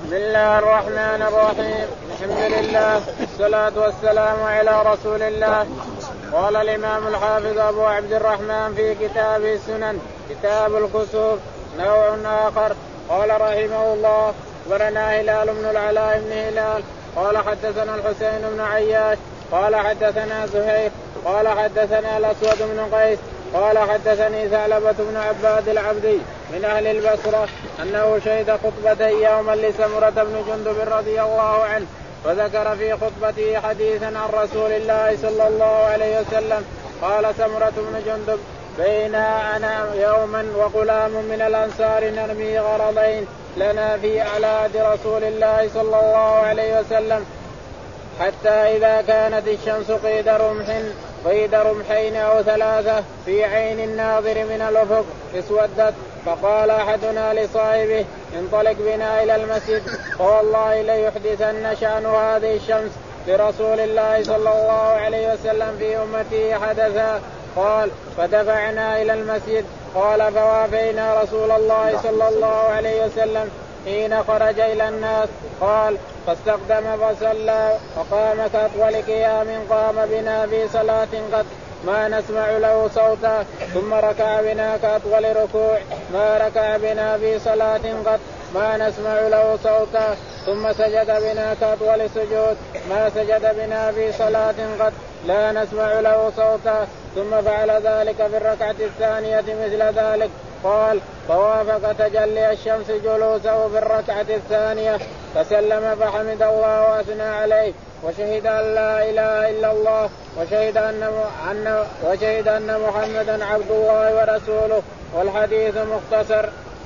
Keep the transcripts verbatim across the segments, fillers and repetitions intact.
بسم الله الرحمن الرحيم. الحمد لله والصلاة والسلام على رسول الله. قال الإمام الحافظ أبو عبد الرحمن في كتابه السنن كتاب الكسوف نوع آخر. قال رحمه الله: أخبرنا هلال بن العلاء بن هلال قال حدثنا الحسين بن عياش قال حدثنا زهير قال حدثنا الأسود بن قيس قال حدثني ثعلبة بن عباد العبدي من أهل البصرة أنه شهد خطبتي يوما لسمرة بن جندب رضي الله عنه، وذكر في خطبته حديثا عن رسول الله صلى الله عليه وسلم. قال سمرة بن جندب: بينا أنا يوما وغلام من الأنصار نرمي غرضين لنا في أعلاد رسول الله صلى الله عليه وسلم، حتى إذا كانت الشمس قيد رمح قيد رمحين أو ثلاثة في عين الناظر من الأفق اسودت، فقال أحدنا لصاحبه: انطلق بنا إلى المسجد، فوالله ليحدثن شأن هذه الشمس لرسول الله صلى الله عليه وسلم في أمته حدثا. قال: فدفعنا إلى المسجد. قال: فوافينا رسول الله صلى الله عليه وسلم حين خرج إلى الناس. قال: فاستقدم فصلى وقام كأطول قيام قام بنا في صلاة قد ما نسمع له صوتا، ثم ركع بنا كأطول ركوع ما ركع بنا في صلاة قد ما نسمع له صوتا، ثم سجد بنا كأطول سجود ما سجد بنا في صلاة قد لا نسمع له صوتا، ثم فعل ذلك في الركعة الثانية مثل ذلك. قال: فوافق تجلي الشمس جلوسه في الركعة الثانية فسلم فحمد الله وأثنى عليه وشهد أن لا إله إلا الله وشهد أن وشهد أن محمدا عبد الله ورسوله. والحديث مختصر.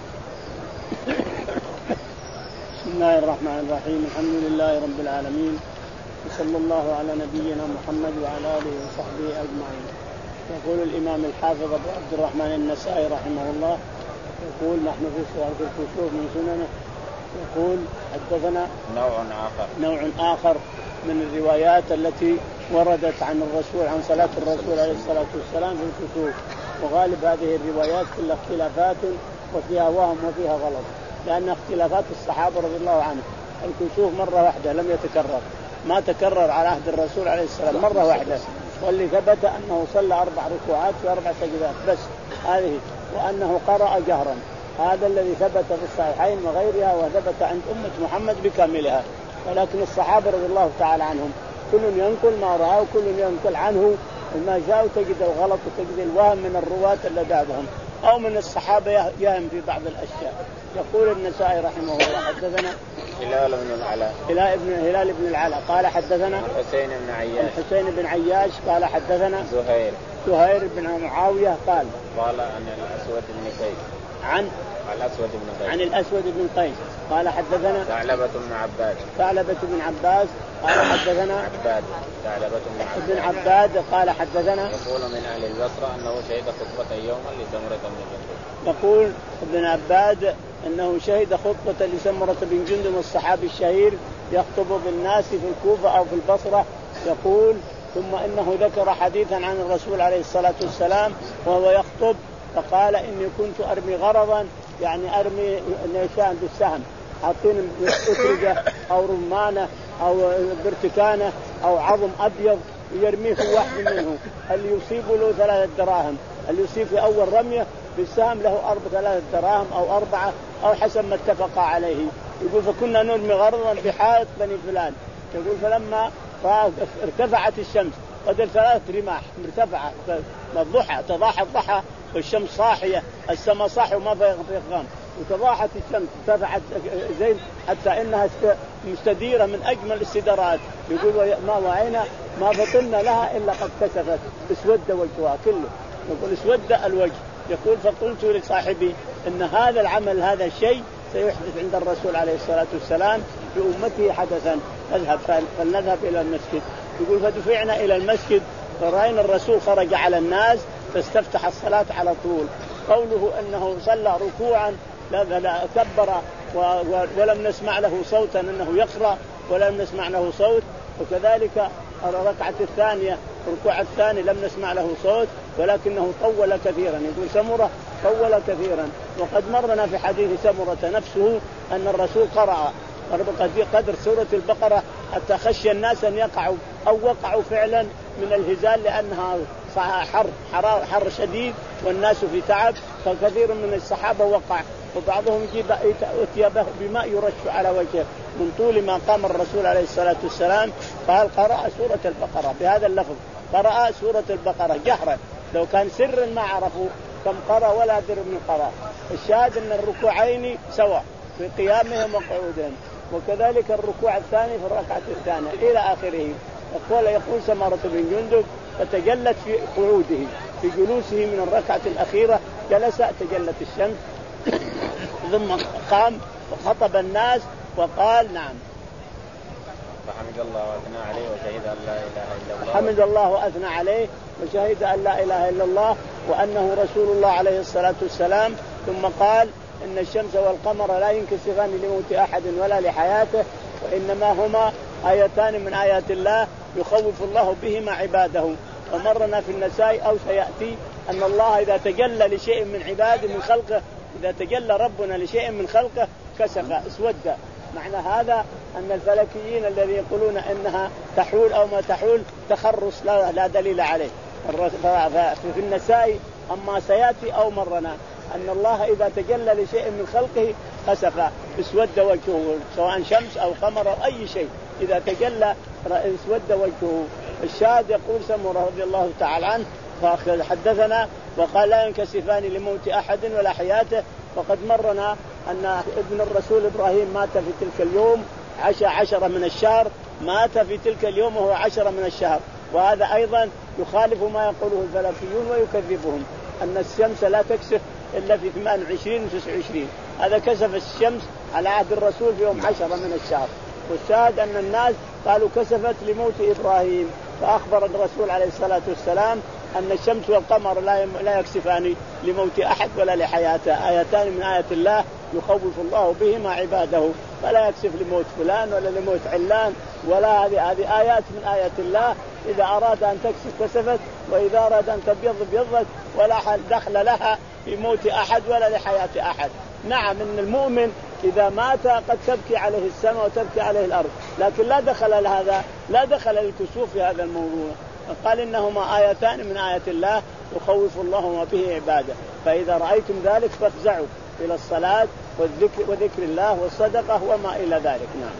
بسم الله الرحمن الرحيم. الحمد لله رب العالمين، وصلى الله على نبينا محمد وعلى آله وصحبه أجمعين. يقول الإمام الحافظ أبو عبد الرحمن النسائي رحمه الله، يقول: نحن في سورة الكسوف من سننه. يقول: حدثنا نوع آخر نوع آخر من الروايات التي وردت عن الرسول عن صلاة الرسول عليه الصلاة والسلام في الكسوف. وغالب هذه الروايات كلها اختلافات وفيها وهم وفيها غلط، لأن اختلافات الصحابة رضي الله عنهم. الكسوف مرة واحدة لم يتكرر، ما تكرر على عهد الرسول عليه السلام مرة واحدة، واللي ثبت أنه صلى أربع ركوعات في أربع سجدات بس هذه، وأنه قرأ جهرا. هذا الذي ثبت في الصحيحين وغيرها، وثبت عند أمة محمد بكاملها. ولكن الصحابة رضي الله تعالى عنهم كل ينقل ما رأى وكل ينقل عنه ما جاء، وتجد الغلط وتجد الوهم من الرواة اللي بعدهم أو من الصحابة يهم في بعض الأشياء. يقول النسائي رحمه الله: حدثنا هلال بن العلاء هلال بن هلال بن العلاء قال حدثنا الحسين بن عياش الحسين بن عياش قال حدثنا زهير زهير بن معاوية قال قال عن الأسود بن قيس عن الأسود بن قيس عن الأسود بن قيس قال حدثنا ثعلبة بن عباد ثعلبة بن عباس قال حدثنا عباد ثعلبة بن عباد قال حدثنا. يقول من أهل البصرة أنه شهد خطبة يوما لسمرة بن جندب. يقول ابن عباد أنه شهد خطبة لسمرة بن جندب الصحابي الشهير يخطب بالناس في الكوفة أو في البصرة. يقول: ثم إنه ذكر حديثا عن الرسول عليه الصلاة والسلام وهو يخطب، فقال: إني كنت أرمي غرضا، يعني أرمي نيشان بالسهم، حاطين أترجة أو رمانة أو برتكانة أو عظم أبيض يرميه في واحد منه، اللي يصيب له ثلاثة دراهم، اللي يصيب في أول رمية بالسهم له أربع ثلاثة دراهم أو أربعة أو حسب ما اتفق عليه. يقول: فكنا نرمي غرضا بحائط بني فلان. يقول: فلما ارتفعت الشمس قدر ثلاث رماح مرتفعة الضحى، تضاحى الضحى والشمس صاحية، السماء صاحية وما في غام، وتضاحت الشمس ارتفعت زين حتى إنها مستديرة من أجمل السدرات. يقول: ما وعينا ما فطنا لها إلا قد كسفت، اسود وجهها كله. يقول: اسود الوجه. يقول: فقلت لصاحبي إن هذا العمل هذا الشيء سيحدث عند الرسول عليه الصلاة والسلام بأمته حدثا، نذهب فلنذهب إلى المسجد. يقول: فدفعنا إلى المسجد فرأينا الرسول خرج على الناس فاستفتح الصلاة على طول. قوله أنه صلى ركوعا لا كبر ولم نسمع له صوتا أنه يقرأ ولم نسمع له صوت، وكذلك الركعة الثانية الركوع الثاني لم نسمع له صوت ولكنه طول كثيرا. يقول: سمرة طول كثيرا. وقد مرنا في حديث سمرة نفسه أن الرسول قرأ قدر سورة البقرة حتى خشي الناس أن يقعوا أو وقعوا فعلا من الهزال لأنها حر حرار حر شديد والناس في تعب، فكثير من الصحابة وقع، وبعضهم يجيب أتي بماء يرش على وجهه من طول ما قام الرسول عليه الصلاة والسلام. قال قرأ سورة البقرة بهذا اللفظ، قرأ سورة البقرة جهرا، لو كان سرا ما عرفوا كم قرأ ولا در من قرأ. الشاهد أن الركوعين سواء في قيامهم وقعودهم، وكذلك الركوع الثاني في الركعة الثانية إلى آخره. يقول يقول سمرة بن جندب فتجلت في قعوده في جلوسه من الركعة الأخيرة جلس تجلت الشمس ثم قام وخطب الناس وقال نعم فحمد الله وأثنى عليه وشهد أن لا إله إلا الله حمد الله وأثنى عليه وشهد أن لا إله إلا الله وأنه رسول الله عليه الصلاة والسلام. ثم قال إن الشمس والقمر لا ينكسفان لموت أحد ولا لحياته، وإنما هما آيتان من آيات الله يخوف الله بهما عباده. ومرنا في النساء أو سيأتي أن الله إذا تجلى لشيء من عباده من خلقه، إذا تجلى ربنا لشيء من خلقه كسف اسود. معنى هذا أن الفلكيين الذين يقولون إنها تحول أو ما تحول تخرص لا, لا دليل عليه. في النساء أما سيأتي أو مرنا أن الله إذا تجلى لشيء من خلقه خسف اسود وجهه، سواء شمس أو قمر أو أي شيء إذا تجلى اسود وجهه. الشاهد يقول سمرة رضي الله تعالى عنه حدثنا وقال لا ينكسفان لموت أحد ولا حياته. وقد مرنا أن ابن الرسول إبراهيم مات في تلك اليوم عشر عشرة من الشهر، مات في تلك اليوم وهو عشرة من الشهر. وهذا أيضا يخالف ما يقوله الفلكيون ويكذبهم، أن الشمس لا تكسف إلا في ثمان وعشرين وتسع وعشرين. هذا كسف الشمس على عهد الرسول في يوم عشرة من الشهر. والشاهد أن الناس قالوا كسفت لموت إبراهيم، فأخبر الرسول عليه الصلاة والسلام أن الشمس والقمر لا لا يكسفان لموت أحد ولا لحياته، آيتان من آيات الله يخوف الله بهما عباده، فلا يكسف لموت فلان ولا لموت علان ولا هذه هذه آيات من آيات الله. إذا أراد أن تكسف كسفت، وإذا أراد أن تبيض بيضت، ولا دخل لها في موت أحد ولا لحياة أحد. نعم إن المؤمن إذا مات قد تبكي عليه السماء وتبكي عليه الأرض، لكن لا دخل لهذا لا دخل للكسوف في هذا الموضوع. قال إنهما آيتان من آيات الله يخوف الله به عباده، فإذا رأيتم ذلك فافزعوا إلى الصلاة والذكر وذكر الله والصدقة وما إلى ذلك. نعم.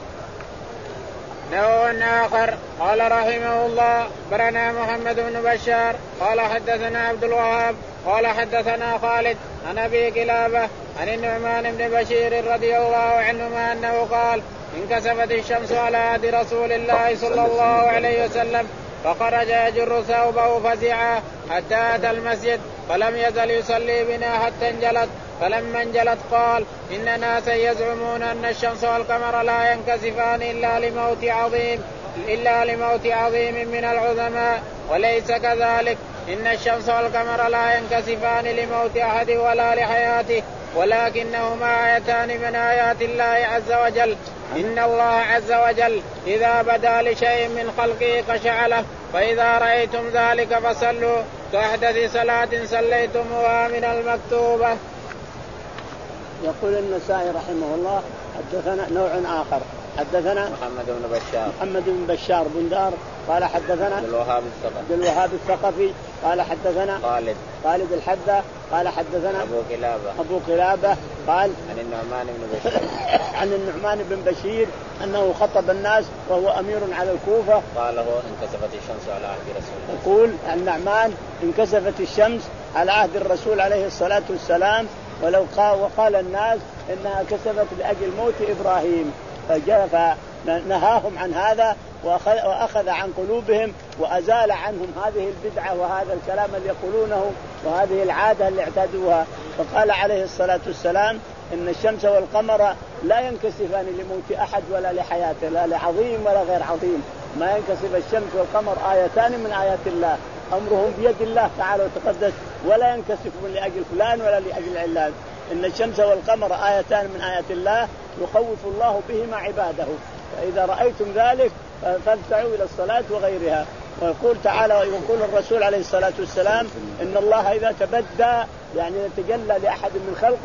نوع آخر قال رحمه الله برنا محمد بن بشار قال حدثنا عبد الوهاب قال حدثنا خالد عن أبي كلابة عن النعمان بن بشير رضي الله عنهما أنه قال انكسفت الشمس على عهد رسول الله صلى الله عليه وسلم فخرج يجر ثوبه فزعا حتى أتى المسجد فلم يزل يصلي بنا حتى انجلت، فلما انجلت قال إن ناسا يزعمون أن الشمس والقمر لا ينكسفان إلا لموت عظيم إلا لموت عظيم من العظماء، وليس كذلك، إن الشمس والقمر لا ينكسفان لموت أحد ولا لحياته، ولكنهما آيتان من آيات الله عز وجل. إن الله عز وجل إذا بدا لشيء من خلقه قشعله، فإذا رأيتم ذلك فصلوا كأحدث صلاة صليتموها من المكتوبة. يقول النسائي رحمه الله حدثنا نوع آخر حدثنا محمد بن بشار محمد بن بشار بن دار قال حدثنا عبد الوهاب الثقفي عبد الوهاب الثقفي قال حدثنا خالد خالد الحذا قال حدثنا أبو كلابة أبو كلابة قال عن النعمان بن بشير عن النعمان بن بشير أنه خطب الناس وهو أمير على الكوفة. قال هو انكسفت الشمس على عهد رسول الله. يقول النعمان انكسفت الشمس على عهد الرسول عليه الصلاة والسلام، ولو قال وقال الناس إنها كسفت لأجل موت إبراهيم، فنهاهم عن هذا وأخذ, وأخذ عن قلوبهم وأزال عنهم هذه البدعة وهذا الكلام اللي يقولونه وهذه العادة اللي اعتادوها. فقال عليه الصلاة والسلام إن الشمس والقمر لا ينكسفان لموت أحد ولا لحياته، لا لعظيم ولا غير عظيم. ما ينكسف الشمس والقمر آيتان من آيات الله أمرهم بيد الله تعالى وتقدس، ولا ينكسف من لأجل فلان ولا لأجل علان. إن الشمس والقمر آيتان من آيات الله يخوف الله بهما عباده، فإذا رأيتم ذلك فابتعوا إلى الصلاة وغيرها. ويقول تعالى ويقول الرسول عليه الصلاة والسلام إن الله إذا تبدى يعني يتجلى لأحد من خلقه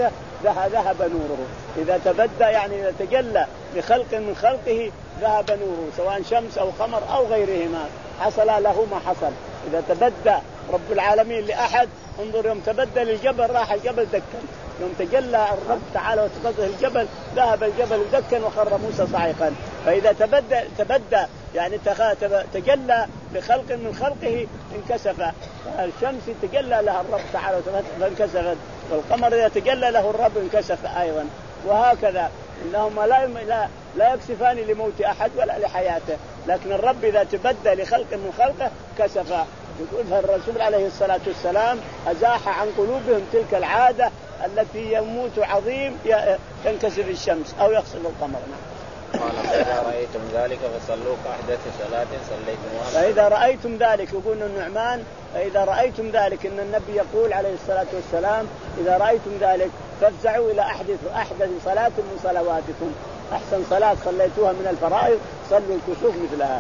ذهب نوره. إذا تبدى يعني إذا تجلى بخلق من خلقه ذهب نوره، سواء شمس أو قمر أو غيرهما، حصل له ما حصل. إذا تبدى رب العالمين لأحد، انظر يوم تبدى للجبل راح الجبل دكا، يوم تجلى الرب تعالى وتبدى الجبل ذهب الجبل دكا وخر موسى صاعقا. فإذا تبدى تبدى يعني تجلى بخلق من خلقه انكسف. الشمس تجلى لها الرب تعالى فانكسفت، والقمر إذا تجلى له الرب انكسف أيضا، وهكذا إنهما لا لا لا يكسفان لموت أحد ولا لحياته، لكن الرب إذا تبدى لخلق من خلقه كسف. يقول فالرسول عليه الصلاة والسلام أزاح عن قلوبهم تلك العادة التي يموت عظيم تنكسف الشمس أو يخسف القمر. قال فإذا رأيتم ذلك فصلوا كأحدث صلاة صليتموها. فإذا رأيتم ذلك، يقول النعمان فإذا رأيتم ذلك، إن النبي يقول عليه الصلاة والسلام إذا رأيتم ذلك فافزعوا إلى أحدث أحدث صلاة من صلواتكم، أحسن صلاة صليتوها من الفرائض صلوا الكسوف مثلها.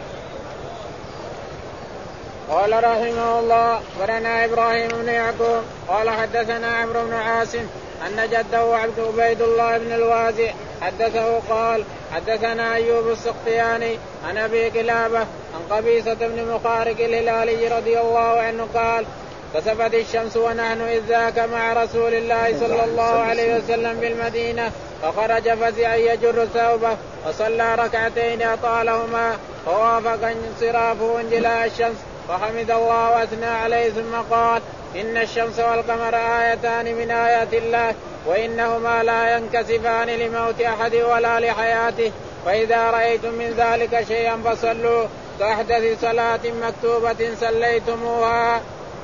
قال رحمه الله ورنا إبراهيم بن يعقوب قال حدثنا عمرو بن عاصم أن جده عبد عبيد الله بن الوازع حدثه قال حدثنا أيوب السختياني عن أبي قلابة عن قبيصة بن مخارق الهلالي رضي الله عنه قال كسفت الشمس ونحن إذ ذاك مع رسول الله صلى الله عليه وسلم بالمدينة، فخرج فزعا يجر ثوبه وصلى ركعتين أطالهما، فوافق انصرافه انجلاء الشمس فحمد الله وأثنى عليه ثم قال إن الشمس والقمر آيتان من آيات الله وإنهما لا ينكسفان لموت أحد ولا لحياته، فإذا رأيتم من ذلك شيئا فصلوا كأحدث صلاة مكتوبة صليتموها.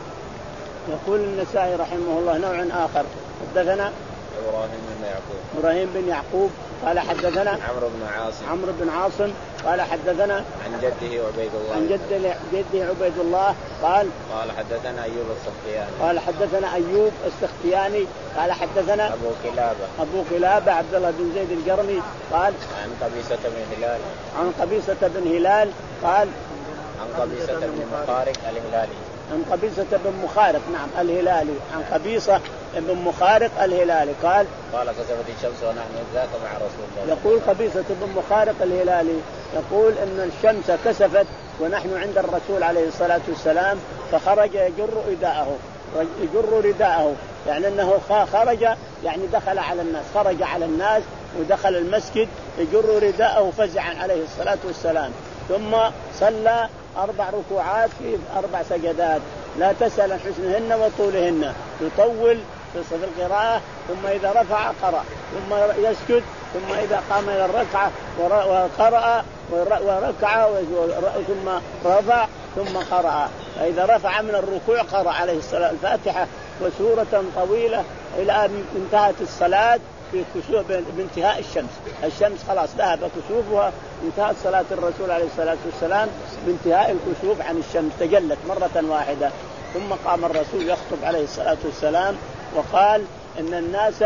يقول النسائي رحمه الله نوع آخر حدثنا إبراهيم بن يعقوب إبراهيم بن يعقوب قال حدثنا عمرو بن عاصم عمرو بن عاصم قال حدثنا عن جده عبيد الله عن جده جده عبيد الله قال قال حدثنا أيوب السختياني قال حدثنا أيوب السختياني قال حدثنا أبو قلابة أبو قلابة عبد الله بن زيد الجرمي قال عن قبيصة بن هلال عن قبيصة بن هلال قال عن قبيصة بن مخارق الهلالي عن قبيصة بن مخارق نعم الهلالي عن قبيصة بن مخارق الهلالي قال قال كسفت الشمس ونحن ذاك مع رسول الله. يقول قبيصة بن مخارق الهلالي يقول ان الشمس كسفت ونحن عند الرسول عليه الصلاة والسلام، فخرج يجر رداءه يجر رداءه يعني انه خرج يعني دخل على الناس، خرج على الناس ودخل المسجد يجر رداءه فزعا عليه الصلاة والسلام، ثم صلى أربع ركوعات في أربع سجدات لا تسأل عن حسنهن وطولهن، يطول في القراءة ثم إذا رفع قرأ ثم يسجد ثم إذا قام إلى الركعة وقرأ وركع ثم رفع ثم قرأ، فإذا رفع من الركوع قرأ عليه الصلاة الفاتحة وسورة طويلة إلى أن انتهت الصلاة في كسوف بانتهاء الشمس. الشمس خلاص ذهب كسوفها، انتهت صلاة الرسول عليه الصلاة والسلام بانتهاء الكسوف عن الشمس، تجلت مرة واحدة. ثم قام الرسول يخطب عليه الصلاة والسلام وقال إن الناس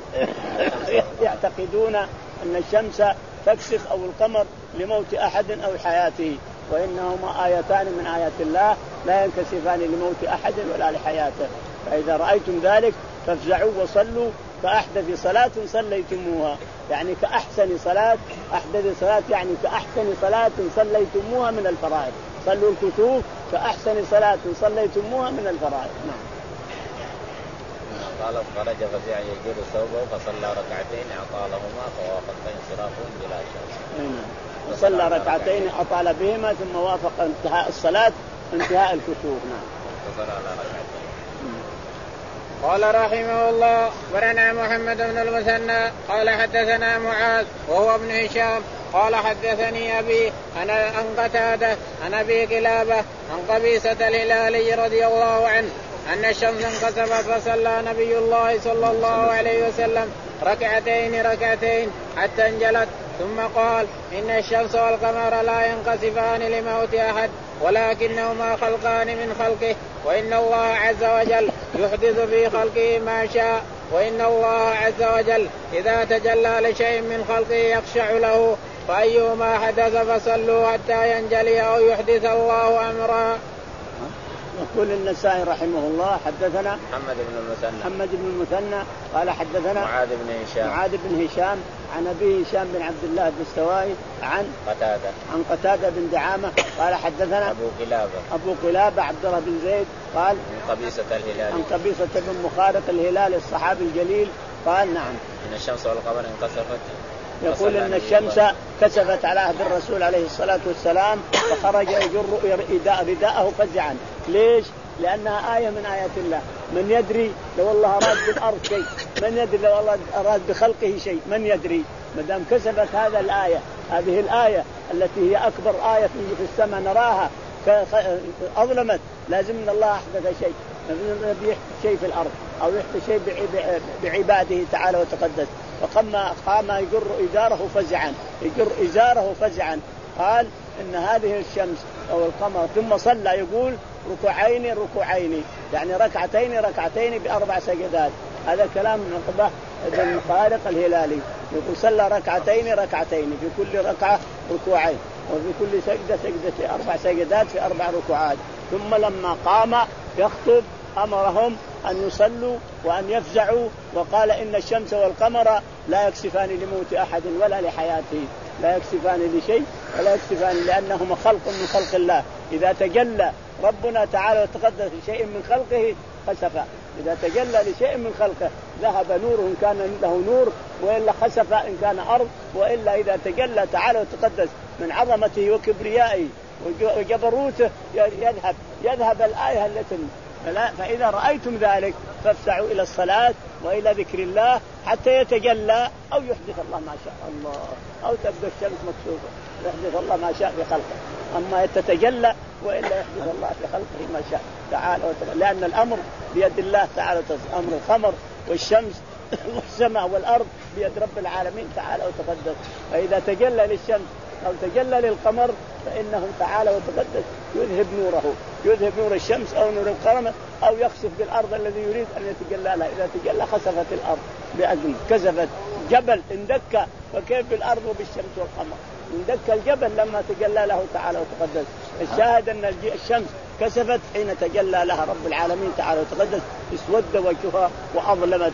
يعتقدون أن الشمس تكسف أو القمر لموت أحد أو حياته، وإنهما آيتان من آيات الله لا ينكسفان لموت أحد ولا لحياته، فإذا رأيتم ذلك فافزعوا وصلوا كأحدث صلاة صليتموها، يعني كأحسن صلاة، أحدث صلاة يعني كأحسن صلاة صليتموها من الفرائض، صلوا الكسوف كأحسن صلاة صليتموها من الفرائض. نعم. قال خرج فزع يجر ثوبه فصلى ركعتين أطالهما فوافق انصرافه بلا شك. وصلى ركعتين أطال بهما ثم وافق انتهاء الصلاة انتهاء الكسوف. نعم. وصلى على ركعتين. قال رحمه الله ورنا محمد بن المثنى قال حدثنا معاذ وهو ابن هشام قال حدثني أبي أنا عن قتادة عن أبي قلابة عن قبيصة الهلالي رضي الله عنه أن الشمس انكسفت فصلى نبي الله صلى الله عليه وسلم ركعتين ركعتين حتى انجلت، ثم قال إن الشمس والقمر لا ينكسفان لموت أحد ولكنهما خلقان من خلقه، وإن الله عز وجل يحدث في خلقه ما شاء، وإن الله عز وجل إذا تجلى لشيء من خلقه يخشع له، فأيهما حدث فصلوا حتى ينجلي أو يحدث الله أمرا. يقول النسائي رحمه الله حدثنا محمد بن المثنى محمد بن المثنى قال حدثنا معاذ بن هشام معاذ بن هشام عن أبيه هشام بن عبد الله الدستوائي عن قتادة عن قتادة بن دعامة قال حدثنا أبو قلابة أبو قلابة عبد الله بن زيد قال من قبيصة الهلال عن قبيصة بن مخارق الهلال الصحابي الجليل قال نعم إن الشمس والقمر انكسفت. يقول إن الشمس كسفت على عهد الرسول عليه الصلاة والسلام فخرج يجر رداءه فزعا. ليش؟ لأنها آية من آيات الله. من يدري لو الله أراد بالأرض شيء، من يدري لو الله أراد بخلقه شيء، من يدري. مدام كسفت هذا الآية، هذه الآية التي هي أكبر آية في السماء نراها أظلمت، لازم من الله أحدث شيء، يحدث شيء في الأرض أو يحدث شيء بعباده تعالى وتقدس. وقام قام يجر إزاره فزعا، يجر إزاره فزعا. قال إن هذه الشمس أو القمر، ثم صلى يقول ركوعين ركوعين، يعني ركعتين ركعتين بأربع سجدات. هذا كلام من عقبة بن مخارق الهلالي، يقول صلى ركعتين ركعتين في كل ركعة ركوعين، وفي كل سجدة سجدة أربع سجدات في أربع ركوعات. ثم لما قام يخطب أمرهم أن يصلوا وأن يفزعوا، وقال إن الشمس والقمر لا يكسفان لموت أحد ولا لحياته، لا يكسفان لشيء ولا يكسفان، لأنهما خلق من خلق الله. إذا تجلى ربنا تعالى وتقدس لشيء من خلقه خسف، إذا تجلى لشيء من خلقه ذهب نوره إن كان له نور، وإلا خسف إن كان أرض. وإلا إذا تجلى تعالى وتقدس من عظمته وكبريائه وجبروته يذهب يذهب الآية التي. فإذا رأيتم ذلك فافسعوا إلى الصلاة وإلى ذكر الله حتى يتجلى أو يحدث الله ما شاء الله، أو تبدو الشمس مكسوفة يحدث الله ما شاء في خلقه. أما تتجلى وإلا يحدث الله في خلقه ما شاء تعالى وتعالى، لأن الأمر بيد الله تعالى وتعالى. أمر القمر والشمس والسماء والأرض بيد رب العالمين تعالى وتقدس. فإذا تجلى للشمس أو تجلى للقمر فإنه تعالى وتقدس يذهب نوره، يذهب نور الشمس أو نور القمر، أو يخسف بالأرض الذي يريد أن يتجلى لها. إذا تجلى خسفت الأرض بأذن، كسفت جبل اندك، فكيف بالأرض وبالشمس والقمر؟ اندك الجبل لما تجلى له تعالى وتقدس. الشاهد أن الشمس كسفت حين تجلى لها رب العالمين تعالى وتقدس، اسود وجهها وأظلمت.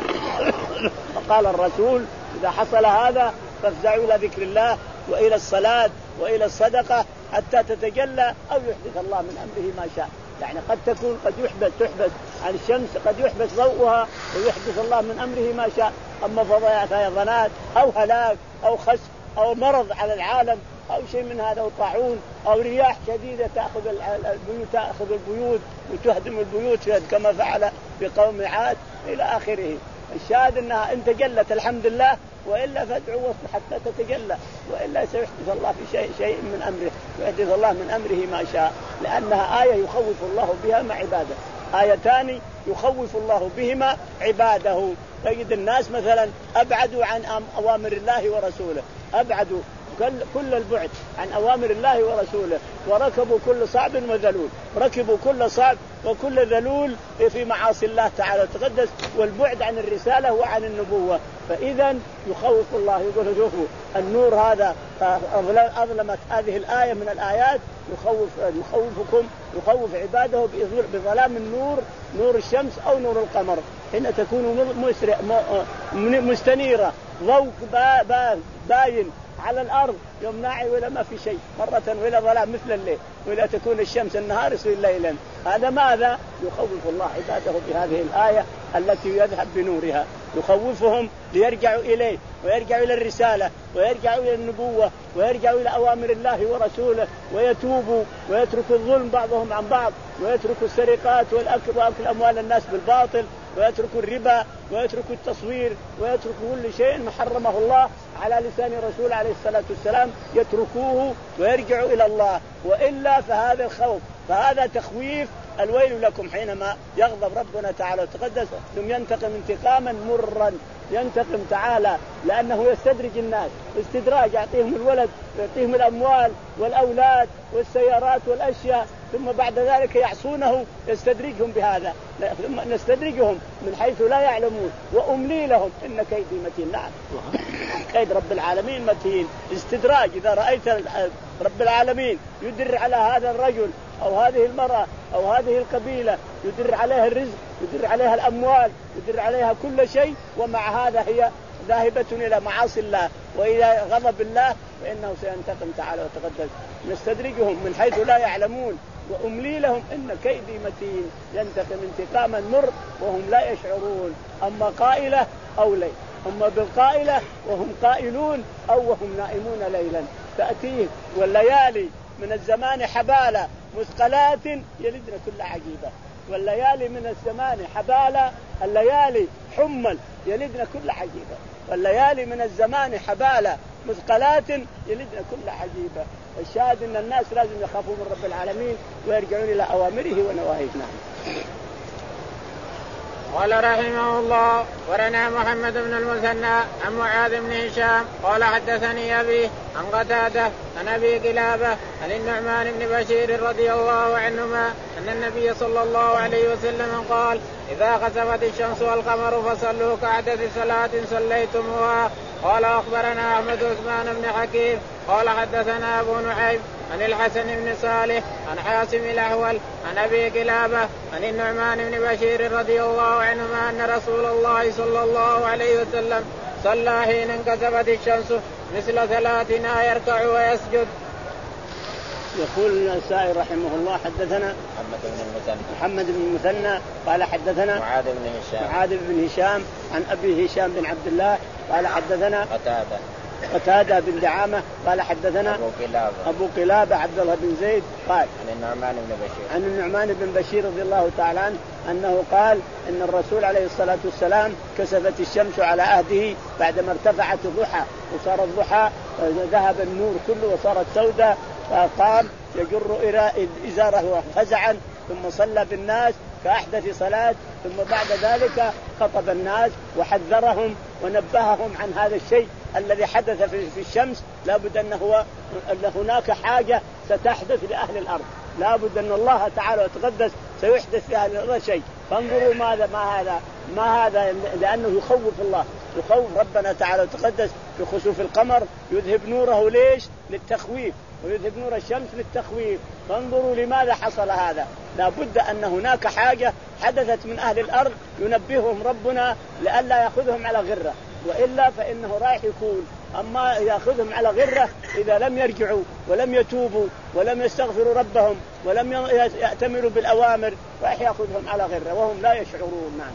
فقال الرسول إذا حصل هذا فافزعوا إلى ذكر الله وإلى الصلاة وإلى الصدقة حتى تتجلى أو يحدث الله من أمره ما شاء. يعني قد تكون قد يحبس تحبس عن الشمس، قد يحبس ضوءها ويحدث الله من أمره ما شاء. أما فيضانات أو هلاك أو خسف أو مرض على العالم أو شيء من هذا، أو طاعون أو رياح شديدة تأخذ البيوت تأخذ البيوت وتهدم البيوت كما فعل بقوم عاد إلى آخره. الشاهد أنها إن تجلت الحمد لله، وإلا فادعوا واصبح حتى تتجلى، وإلا سيحدث الله في شيء شيء من أمره، يحدث الله من أمره ما شاء، لأنها آية يخوف الله بها مع عباده. آيتان يخوف الله بهما عباده. تجد الناس مثلا أبعدوا عن أوامر الله ورسوله، أبعدوا كل البعد عن أوامر الله ورسوله، وركبوا كل صعب وذلول، ركبوا كل صعب وكل ذلول في معاصي الله تعالى وتقدس، والبعد عن الرسالة وعن النبوة. فإذا يخوف الله، يقول شوفوا النور هذا أظلمت هذه الآية من الآيات، يخوف يخوفكم يخوف عباده بظلام النور، نور الشمس أو نور القمر، حين تكون مستنيرة ضوء باين على الأرض يوم ناعي ولا ما في شيء، مرة ولا ظلام مثل الليل، ولا تكون الشمس النهار يصير ليلا. هذا ماذا؟ يخوف الله عباده بهذه الآية التي يذهب بنورها، يخوفهم ليرجعوا إليه ويرجعوا إلى الرسالة ويرجعوا إلى النبوة ويرجعوا إلى أوامر الله ورسوله، ويتوبوا ويتركوا الظلم بعضهم عن بعض، ويتركوا السرقات والأكل وأكل أموال الناس بالباطل، ويتركوا الربا ويتركوا التصوير ويتركوا كل شيء محرمه الله على لسان الرسول عليه الصلاة والسلام، يتركوه ويرجعوا إلى الله. وإلا فهذا الخوف، فهذا تخويف. الويل لكم حينما يغضب ربنا تعالى وتقدس ثم ينتقم انتقاما مرا، ينتقم تعالى لأنه يستدرج الناس استدراج، يعطيهم الولد ويعطيهم الأموال والأولاد والسيارات والأشياء، ثم بعد ذلك يعصونه، يستدرجهم بهذا، ثم نستدرجهم من حيث لا يعلمون وأملي لهم إن كيدي متين. نعم كيد رب العالمين متين، استدراج. إذا رأيت رب العالمين يدر على هذا الرجل أو هذه المرأة أو هذه القبيلة يدر عليها الرزق، يدر عليها الأموال، يدر عليها كل شيء، ومع هذا هي ذاهبة إلى معاصي الله وإلى غضب الله، فإنه سينتقم تعالى وتقدس. نستدرجهم من حيث لا يعلمون وأملي لهم إن كيدي متين. ينتقم انتقاما مر وهم لا يشعرون. أما قائلة أو ليل، أما بالقائلة وهم قائلون أو وهم نائمون ليلا، تأتيه والليالي من الزمان حبالة مثقلات يلدن كل عجيبة. والليالي من الزمان حبالة، الليالي حمل يلدن كل عجيبة. والليالي من الزمان حبالة مثقلات يلدن كل عجيبة. الشاهد ان الناس لازم يخافوا من رب العالمين ويرجعون الى اوامره ونواهيه. قال رحمه الله ورنا محمد بن المثنى عن معاذ بن هشام قال حدثني أبي عن قتادة عن أبي قلابة عن النعمان بن بشير رضي الله عنهما أن النبي صلى الله عليه وسلم قال إذا خسفت الشمس والقمر فصلوا كعدد صلاة صليتموها. قال أخبرنا أحمد عثمان بن حكيم قال حدثنا أبو نعيم عن الحسن بن صالح عن حاسم الأحول عن أبي قلابة عن النعمان بن بشير رضي الله عنهما أن رسول الله صلى الله عليه وسلم صلى حين انكسفت الشمس مثل ثلاثنا يركع ويسجد. يقول النسائي رحمه الله حدثنا محمد بن المثنى محمد بن المثنى قال حدثنا معاذ بن هشام معاذ بن هشام عن أبي هشام بن عبد الله قال حدثنا قتادة قتادة بن دعامة قال حدثنا أبو قلابة أبو قلابة عبد الله بن زيد قال عن النعمان بن بشير عن النعمان بن بشير رضي الله تعالى عنه أنه قال إن الرسول عليه الصلاة والسلام كسفت الشمس على عهده بعدما ارتفعت الضحى وصار الضحى ذهب النور كله وصارت سوداء، فقام يجر إزاره فزعا ثم صلى بالناس كأحدث صلاة، ثم بعد ذلك خطب الناس وحذرهم ونبههم عن هذا الشيء الذي حدث في الشمس. لا بد أن هو أن هناك حاجة ستحدث لأهل الأرض، لا بد أن الله تعالى وتقدس سيحدث لأهل الأرض شيء. فانظروا ماذا ما هذا ما هذا لأنه يخوف الله، يخوف ربنا تعالى وتقدس بخسوف القمر يذهب نوره ليش؟ للتخويف، ويذهب نور الشمس للتخويف. فانظروا لماذا حصل هذا. لا بد أن هناك حاجة حدثت من أهل الأرض ينبههم ربنا لئلا يأخذهم على غرة، وإلا فإنه رايح يكون. أما يأخذهم على غرة إذا لم يرجعوا ولم يتوبوا ولم يستغفروا ربهم ولم يأتمروا بالأوامر رايح يأخذهم على غرة وهم لا يشعرون. نعم.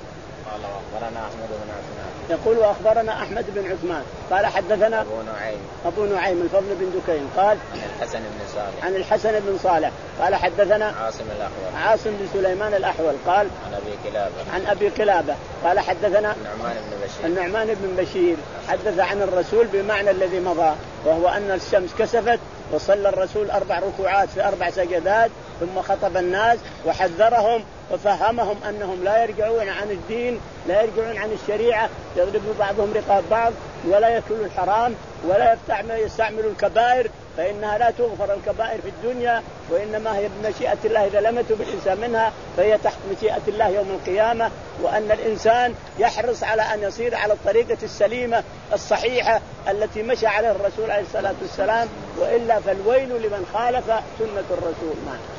قال أخبرنا أحمد بن عثمان يقول وأخبرنا أحمد بن عثمان قال حدثنا أبو نعيم أبو نعيم الفضل بن دكين قال عن الحسن بن صالح عن الحسن بن صالح قال حدثنا عاصم الأحول عاصم بن سليمان الأحول قال عن أبي قلابة عن أبي قلابة قال حدثنا النعمان بن بشير النعمان بن بشير حدث عن الرسول بمعنى الذي مضى، وهو أن الشمس كسفت وصلى الرسول أربع ركوعات في أربع سجدات ثم خطب الناس وحذرهم وفهمهم أنهم لا يرجعون عن الدين، لا يرجعون عن الشريعة، يضرب بعضهم رقاب بعض ولا يأكلوا الحرام ولا يستعملوا الكبائر، فإنها لا تغفر الكبائر في الدنيا، وإنما هي بمشيئة الله إذا لم يتب الإنسان منها فهي تحت مشيئة الله يوم القيامة. وأن الإنسان يحرص على أن يصير على الطريقة السليمة الصحيحة التي مشى عليها الرسول عليه الصلاة والسلام، وإلا فالويل لمن خالف سنة الرسول.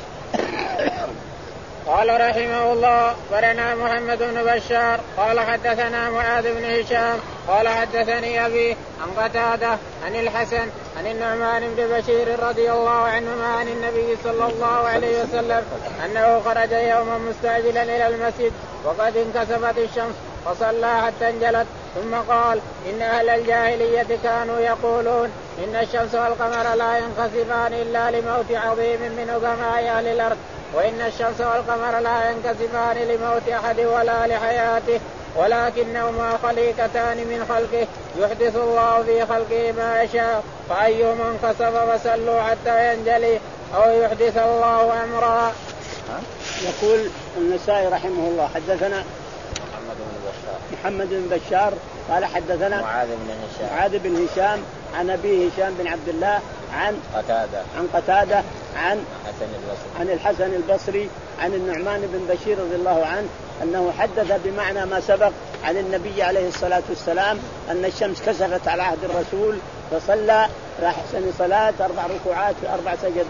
قال رحمه الله ورنا محمد بن بشار قال حدثنا معاذ بن هشام قال حدثني أبي عن قتادة عن الحسن عن النعمان بن بشير رضي الله عنهما عن النبي صلى الله عليه وسلم أنه خرج يوما مستعجلا إلى المسجد وقد انكسفت الشمس فصلى حتى انجلت، ثم قال إن أهل الجاهلية كانوا يقولون إن الشمس والقمر لا ينكسفان إلا لموت عظيم من عظماء أهل الأرض، وإن الشمس والقمر لا ينكسفان لموت أحد ولا لحياته، ولكنهما خليقتان من خلقه يحدث الله في خلقه ما يشاء، فأيهما انكسف فصلوا حتى ينجلي أو يحدث الله أمرا. يقول النسائي رحمه الله حدثنا محمد بن بشار محمد بن بشار قال حدثنا معاذ بن هشام معاذ بن هشام عن أبيه هشام بن عبد الله عن قتادة عن قتادة عن حسن البصري عن الحسن البصري عن النعمان بن بشير رضي الله عنه أنه حدث بمعنى ما سبق عن النبي عليه الصلاة والسلام أن الشمس كسفت على عهد الرسول فصلى راح حسن صلاة أربع ركوعات في أربع سجدات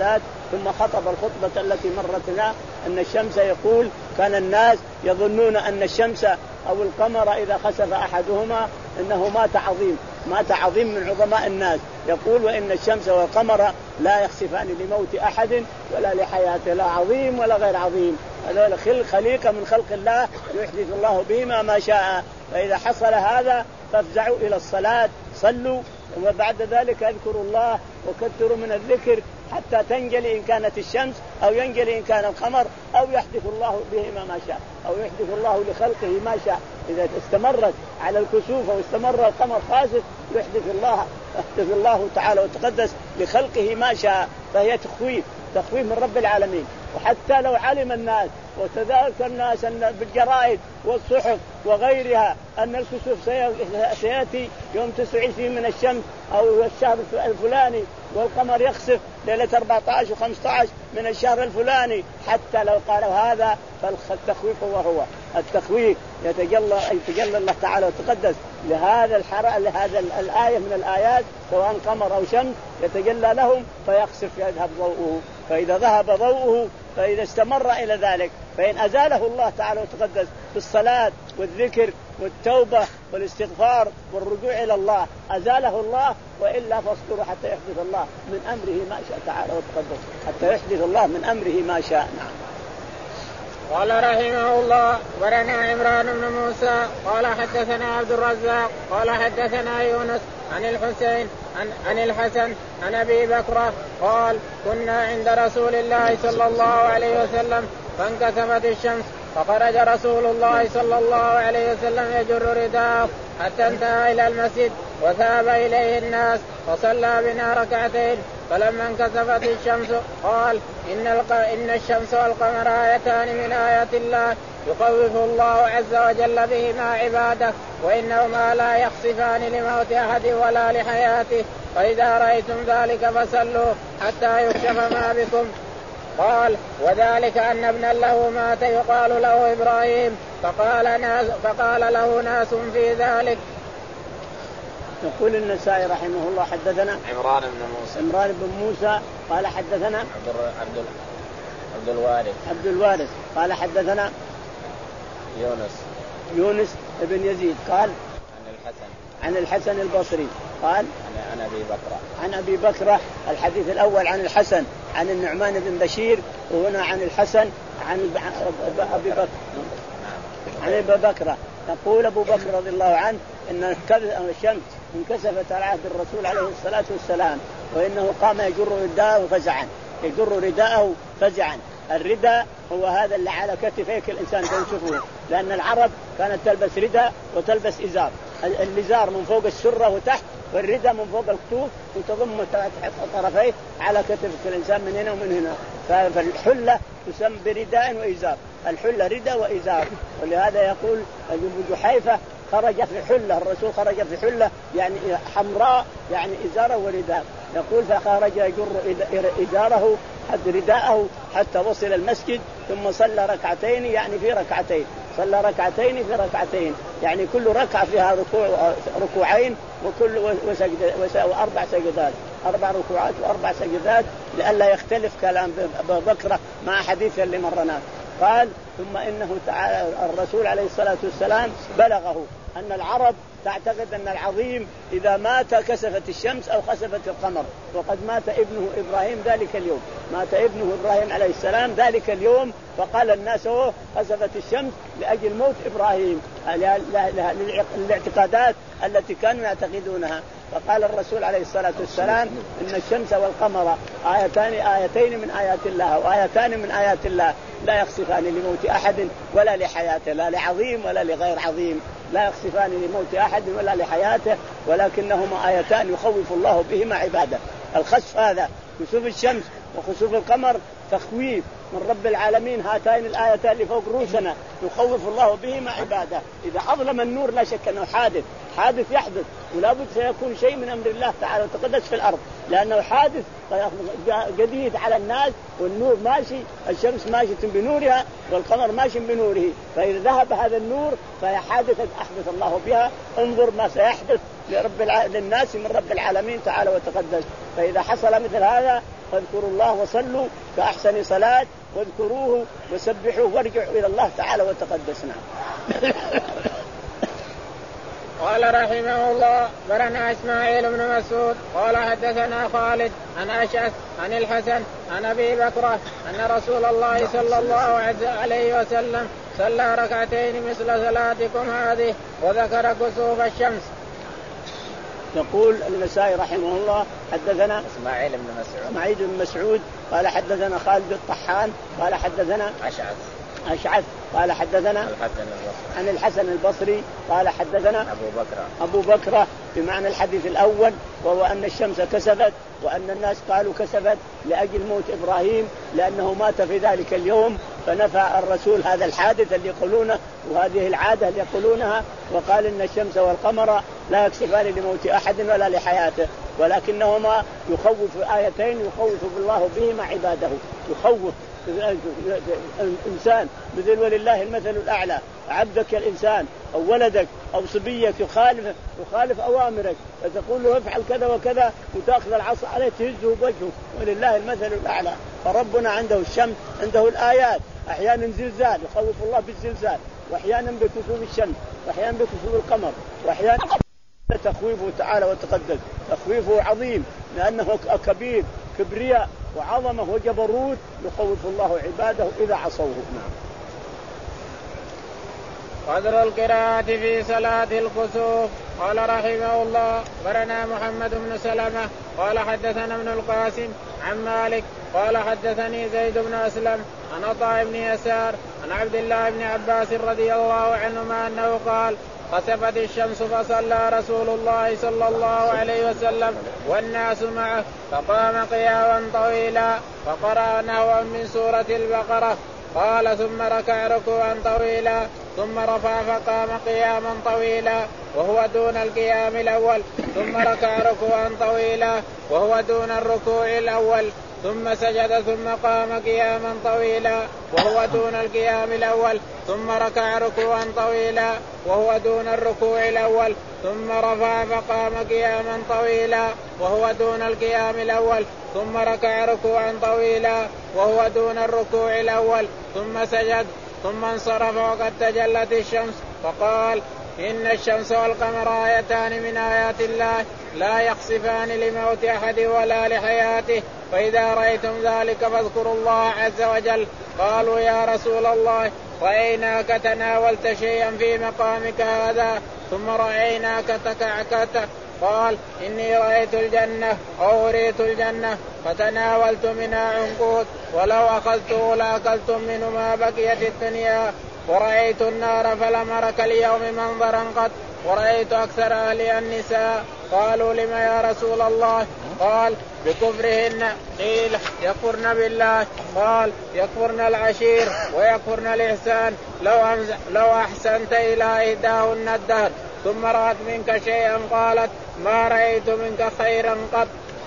ثم خطب الخطبة التي مرتنا أن الشمس يقول كان الناس يظنون أن الشمس أو القمر إذا خسف أحدهما إنه مات عظيم مات عظيم من عظماء الناس. يقول وإن الشمس والقمر لا يخسفان لموت أحد ولا لحياته لا عظيم ولا غير عظيم. هذا خليقة من خلق الله يحدث الله بهما ما شاء. فإذا حصل هذا فافزعوا إلى الصلاة صلوا وبعد ذلك اذكروا الله وكثروا من الذكر حتى تنجلي إن كانت الشمس أو ينجلي إن كان القمر أو يحدث الله بهما ما شاء أو يحدث الله لخلقه ما شاء. إذا استمرت على الكسوف أو استمر القمر خاسف يحدث الله يحدث الله تعالى وتقدس لخلقه ما شاء. فهي تخويف تخويف من رب العالمين. وحتى لو علم الناس وتذاكر الناس أن بالجرائد والصحف وغيرها أن الكسوف سيأتي يوم تسعة وعشرين من الشمس أو الشهر الفلاني والقمر يخسف ليلة أربعة عشر وخمسة عشر من الشهر الفلاني، حتى لو قالوا هذا فالتخويف هو هو التخويف يتجلى يتجلى الله تعالى وتقدس لهذا الحرق لهذا الآية من الآيات سواء قمر أو شمس يتجلى لهم فيخسف يذهب ضوءه. فإذا ذهب ضوءه فإذا استمر إلى ذلك فإن أزاله الله تعالى وتقدس بالصلاة والذكر والتوبة والاستغفار والرجوع إلى الله أزاله الله، وإلا فاصبروا حتى يحدث الله من أمره ما شاء تعالى وتقدس حتى يحدث الله من أمره ما شاء. نعم. قال رحمه الله ورنا عمران بن موسى قال حدثنا عبد الرزاق قال حدثنا يونس عن الحسين عن, عن الحسن عن أبي بكر قال كنا عند رسول الله صلى الله عليه وسلم فانكسفت الشمس فخرج رسول الله صلى الله عليه وسلم يجر رداءه حتى انتهى إلى المسجد وذهب إليه الناس فصلى بنا ركعتين. فلما انكسفت الشمس قال إن, الق... إن الشمس والقمر آيتان من آيات الله يخوف الله عز وجل بهما عباده وإنهما لا يخسفان لموت أحد ولا لحياته فإذا رأيتم ذلك فصلوا حتى يكشف ما بكم. قال وذلك أن ابنا له مات يقال له إبراهيم فقال, ناس فقال له ناس في ذلك. يقول النسائي رحمه الله حدثنا عمران بن موسى عمران بن موسى قال حدثنا عبد عبد عبد الوارث عبد الوارث قال حدثنا يونس يونس بن يزيد قال عن الحسن عن الحسن البصري قال عن أبي بكر عن أبي بكر. الحديث الأول عن الحسن عن النعمان بن بشير وهنا عن الحسن عن أبي بكر عن أبي بكر. يقول أبو بكر رضي الله عنه إن الشمس انكسفت على عهد الرسول عليه الصلاة والسلام وإنه قام يجر رداءه فزعا يجر رداءه فزعا. الرداء هو هذا اللي على كتفيك الإنسان تنشفه، لأن العرب كانت تلبس رداء وتلبس إزار، الإزار من فوق السرة وتحت والرداء من فوق الكتوف وتضم طرفيه على كتف الإنسان من هنا ومن هنا. فالحلة تسمى برداء وإزار، الحلة رداء وإزار. ولهذا يقول ابن جحيفة خرج في حلة، الرسول خرج في حلة يعني حمراء يعني إزاره ورداء. يقول فخرج يجر إزاره حد رداءه حتى وصل المسجد ثم صلى ركعتين يعني في ركعتين صلى ركعتين في ركعتين يعني كل ركعة فيها ركوع ركوعين وكل وسجد وأربع سجدات أربع ركوعات وأربع سجدات لئلا يختلف كلام أبو بكر مع حديث اللي مرناه. قال ثم إنه تعالى الرسول عليه الصلاة والسلام بلغه أن العرب تعتقد أن العظيم إذا مات كسفت الشمس أو خسفت القمر، وقد مات ابنه إبراهيم ذلك اليوم مات ابنه إبراهيم عليه السلام ذلك اليوم فقال الناس هو خسفت الشمس لأجل موت إبراهيم للاعتقادات التي كانوا يعتقدونها. فقال الرسول عليه الصلاة والسلام إن الشمس والقمر آيتان آيتين من آيات الله وآيتان من آيات الله لا يخسفان لموت أحد ولا لحياته لا لعظيم ولا لغير عظيم لا يخسفان لموت أحد ولا لحياته ولكنهما آيتان يخوف الله بهما عباده. الخسف هذا كسوف الشمس وخسوف القمر تخويف من رب العالمين، هاتين الآيتان اللي فوق رؤوسنا يخوف الله بهما عباده. إذا أظلم النور لا شك أنه حادث حادث يحدث ولا بد سيكون شيء من أمر الله تعالى وتقدس في الأرض، لأنه حادث جديد على الناس والنور ماشي، الشمس ماشية بنورها والقمر ماشي بنوره، فإذا ذهب هذا النور فهي حادثة أحدث الله بها. انظر ما سيحدث لرب الع... للناس من رب العالمين تعالى وتقدس. فإذا حصل مثل هذا فاذكروا الله وصلوا كأحسن صلاة واذكروه وسبحوه وارجعوا إلى الله تعالى وتقدسنا. قال رحمه الله برنا إسماعيل بن مسعود قال حدثنا خالد عن أشعث عن الحسن عن أبي بكرة أن رسول الله صلى الله عليه وسلم صلى ركعتين مثل صلاتكم هذه وذكر كسوف الشمس. يقول النسائي رحمه الله حدثنا إسماعيل بن مسعود إسماعيل بن مسعود قال حدثنا خالد الطحان قال حدثنا أشعث أشعث قال حدثنا الحسن البصري عن الحسن البصري قال حدثنا أبو بكر أبو بكر بمعنى الحديث الأول وهو أن الشمس كسفت وأن الناس قالوا كسفت لأجل موت إبراهيم لأنه مات في ذلك اليوم فنفى الرسول هذا الحادث اللي يقولونه وهذه العادة اللي يقولونها وقال إن الشمس والقمر لا يكسفان لموت أحد ولا لحياته ولكنهما يخوف آيتين يخوف الله بهما عباده يخوف الإنسان مثل ولله المثل الأعلى عبدك الإنسان أو ولدك أو صبيك يخالف يخالف أوامرك فتقول له افعل كذا وكذا وتأخذ العصا عليه تهزه بوجهه ولله المثل الأعلى. فربنا عنده الشمس عنده الآيات أحيانا زلزال يخوف الله بالزلزال وأحيانا بكسوف الشمس وأحيانا بكسوف القمر وأحيانا تخويفه تعالى وتقدس تخويفه عظيم لأنه كبير كبرياء وعظمه وجبروت يخوف الله عباده إذا عصوه. نعم. قدر القراءة في صلاة الكسوف. قال رحمه الله برنا محمد بن سلمة قال حدثنا ابن القاسم عن مالك قال حدثني زيد بن أسلم عن عطاء بن يسار عن عبد الله بن عباس رضي الله عنهما أنه قال خسفت الشمس فصلى رسول الله صلى الله عليه وسلم والناس معه فقام قياما طويلا فقرأ نحوا من سورة البقرة قال ثم ركع ركوعا طويلا ثم رفع فقام قياما طويلا وهو دون القيام الأول ثم ركع ركوعا طويلا وهو دون الركوع الأول ثم سجد ثم قام قياما طويلا وهو دون القيام الأول ثم ركع ركوعا طويلا وهو دون الركوع الأول ثم رفع فقام قياما طويلا وهو دون القيام الأول ثم ركع ركوعا طويلا وهو دون الركوع الأول ثم سجد ثم انصرف وقد تجلت الشمس فقال إن الشمس والقمر آيتان من آيات الله لا يخسفان لموت أحد ولا لحياته فإذا رأيتم ذلك فاذكروا الله عز وجل. قالوا يا رسول الله رأيناك تناولت شيئا في مقامك هذا ثم رأيناك تكعكت. قال إني رأيت الجنة أو أريت الجنة فتناولت منها عنقود ولو أخذته لأكلتم منه ما بقيت الدنيا ورأيت النار فلم أرك اليوم منظرا قط ورأيت أكثر أهلها النساء. قالوا لم يا رسول الله؟ قال بكفرهن. قيل يكفرن بالله؟ قال يكفرن العشير ويكفرن الإحسان. لو, لو أحسنت إلى إحداهن الدهر ثم رأت منك شيئا قالت ما رأيت منك خيرا قط.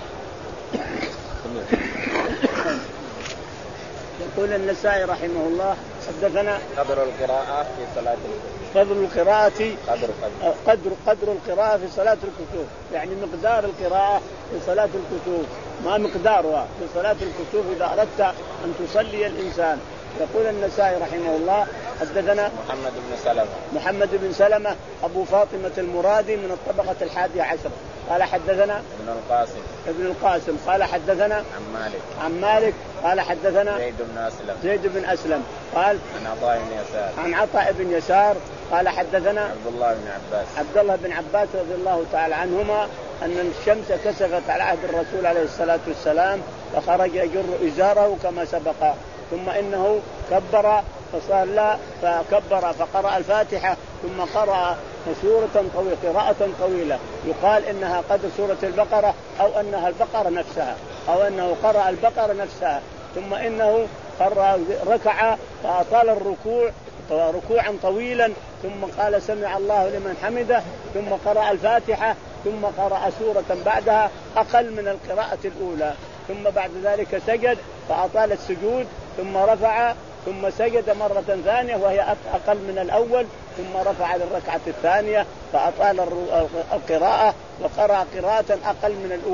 يقول النسائي رحمه الله حدثنا قدر القراءة في صلاة الكسوف. قدر القراءة قدر قدر قدر القراءة في صلاة الكسوف يعني مقدار القراءة في صلاة الكسوف ما مقدارها في صلاة الكسوف إذا أردت أن تصلي الإنسان. يقول النسائي رحمه الله حدثنا محمد بن سلمة محمد بن سلمة أبو فاطمة المرادي من الطبقة الحادية عشر قال حدثنا ابن القاسم ابن القاسم قال حدثنا عن مالك عن مالك قال حدثنا زيد بن أسلم زيد بن أسلم قال عن عطاء بن يسار عن عطاء بن يسار قال حدثنا عبد الله بن عباس عبد الله بن عباس رضي الله تعالى عنهما أن الشمس كسفت على عهد الرسول عليه الصلاة والسلام فخرج يجر إزاره كما سبق ثم إنه كبر فصلى فكبر فقرأ الفاتحة ثم قرأ سورة طويلة قراءة طويلة يقال إنها قدر سورة البقرة أو أنها البقرة نفسها أو أنه قرأ البقرة نفسها ثم إنه ركع فأطال الركوع ركوعا طويلا ثم قال سمع الله لمن حمده ثم قرأ الفاتحة ثم قرأ سورة بعدها أقل من القراءة الأولى ثم بعد ذلك سجد فأطال السجود ثم رفع ثم سجد مرة ثانية وهي أقل من الأول ثم رفع للركعة الثانية فأطال القراءة وقرأ قراءة أقل من الأولى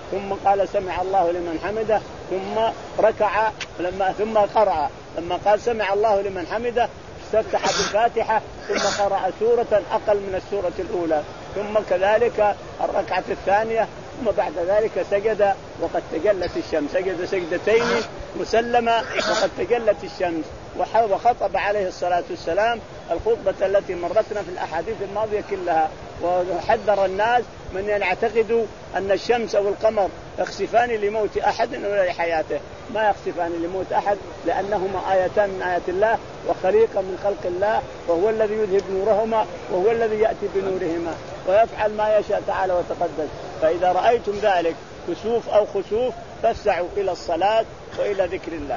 ثم قال سمع الله لمن حمده ثم ركع لما ثم قرأ لما قال سمع الله لمن حمده استفتح بالفاتحة ثم قرأ سورة أقل من السورة الأولى ثم كذلك الركعة الثانية ثم بعد ذلك سجد وقد تجلت الشمس سجد سجدتين مسلمة وقد تجلت الشمس وخطب عليه الصلاة والسلام الخطبة التي مرتنا في الأحاديث الماضية كلها وحذر الناس من يعتقدوا أن الشمس أو القمر يخسفان لموت أحد ولا لحياته. ما يخسفان لموت أحد لأنهما آيتان من آيات الله وخليقة من خلق الله وهو الذي يذهب نورهما وهو الذي يأتي بنورهما ويفعل ما يشاء تعالى وتقدس. فإذا رأيتم ذلك كسوف أو خسوف فاسعوا إلى الصلاة وإلى ذكر الله.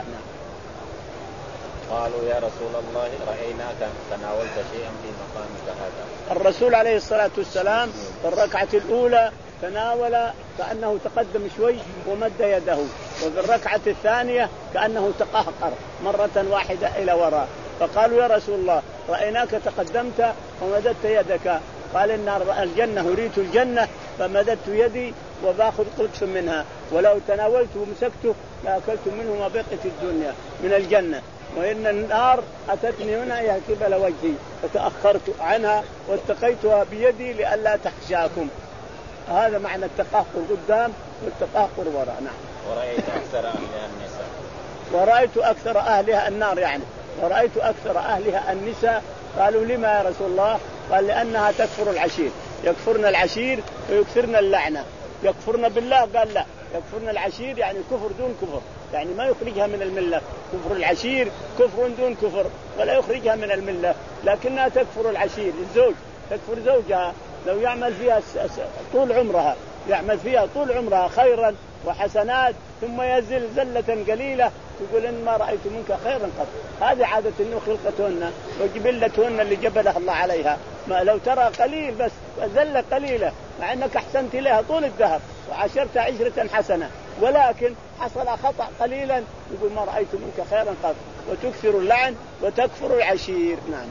قالوا يا رسول الله رأيناك تناولت شيئا في مقامك هذا. الرسول عليه الصلاة والسلام في الركعة الأولى تناول كأنه تقدم شوي ومد يده وفي الركعة الثانية كأنه تقهقر مرة واحدة إلى وراء. فقالوا يا رسول الله رأيناك تقدمت ومددت يدك. قال إن الجنة أريت الجنة فمددت يدي وباخذ قدس منها ولو تناولت ومسكته لأكلت منه ما بقيت الدنيا من الجنة وإن النار أتتني هنا إلى قبل وجهي فتأخرت عنها واتقيتها بيدي لئلا تخشاكم. هذا معنى التقهقر قدام والتقهقر وراء. نعم. ورأيت أكثر أهلها النساء. ورأيت أكثر أهلها النار يعني ورأيت أكثر أهلها النساء. قالوا لما يا رسول الله؟ قال لأنها تكفر العشير يكفرن العشير ويكثرن اللعنة. يكفرن بالله قال لا يكفرن العشير يعني كفر دون كفر يعني ما يخرجها من الملة. كفر العشير كفر دون كفر ولا يخرجها من الملة لكنها تكفر العشير. الزوج تكفر زوجها لو يعمل فيها طول عمرها يعمل فيها طول عمرها خيرا وحسنات ثم يزل زلة قليلة يقول إن ما رأيت منك خيرا قط. هذه عادة إنه خلقتهن وجبلتهن اللي جبلها الله عليها. ما لو ترى قليل بس زلة قليلة مع أنك أحسنت إليها طول الدهر وعشرت عشرة حسنة ولكن حصل خطأ قليلا يقول ما رأيت منك خيرا قط وتكثر اللعن وتكفر العشير. نعم.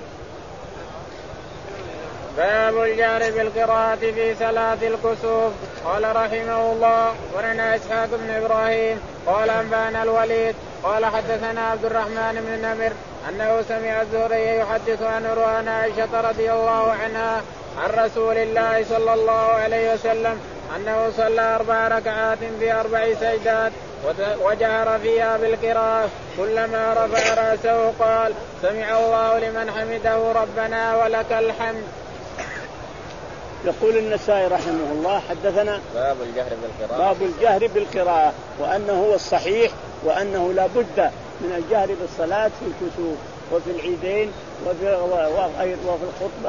باب الجهر بالقراءة في صلاة الكسوف. قال رحمه الله ولنا إسحاق بن إبراهيم قال أنبانا الوليد قال حدثنا عبد الرحمن بن نمر أنه سمع الزهري يحدث عن عروة عائشة رضي الله عنها عن رسول الله صلى الله عليه وسلم أنه صلى أربع ركعات في أربع سجدات وجهر فيها بالقراءة كلما رفع رأسه قال سمع الله لمن حمده ربنا ولك الحمد. يقول النسائي رحمه الله حدثنا باب الجهر بالقراءة باب الجهر بالقراءة وأنه هو الصحيح وأنه لا بد من الجهر بالصلاة في الكسوف وفي العيدين وفي, وفي الخطبة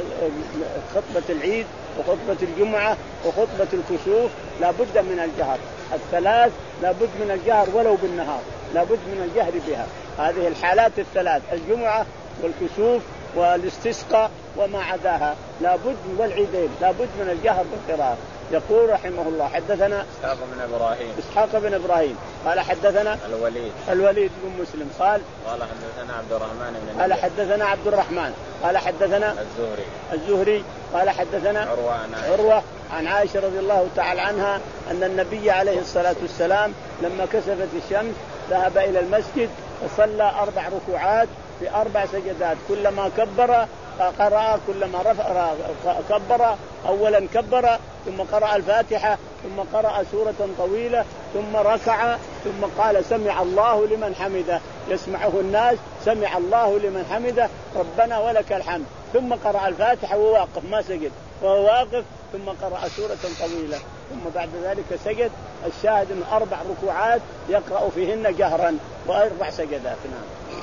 خطبة العيد وخطبة الجمعة وخطبة الكسوف لا بد من الجهر. الثلاث لا بد من الجهر ولو بالنهار لا بد من الجهر بها. هذه الحالات الثلاث الجمعة والكسوف والاستسقاء وما عداها لا بد والعيدين لا بد من الجهر بالقراءة. يقول رحمه الله حدثنا إسحاق بن إبراهيم إسحاق بن إبراهيم قال حدثنا الوليد الوليد بن مسلم قال قال حدثنا عبد الرحمن بن قال حدثنا عبد الرحمن قال حدثنا الزهري الزهري قال حدثنا عروة عن عائشة, عروة عن عائشة رضي الله تعالى عنها أن النبي عليه الصلاة والسلام لما كسفت الشمس ذهب إلى المسجد وصلى أربع ركوعات في أربع سجدات كلما كبر قرأ كلما رفع كبر أولا كبر ثم قرأ الفاتحة ثم قرأ سورة طويلة ثم ركع ثم قال سمع الله لمن حمده يسمعه الناس سمع الله لمن حمده ربنا ولك الحمد ثم قرأ الفاتحة وهو واقف ما سجد وهو واقف ثم قرأ سورة طويلة ثم بعد ذلك سجد. الشاهد من أربع ركوعات يقرأ فيهن جهرا وأربع سجدات. نعم.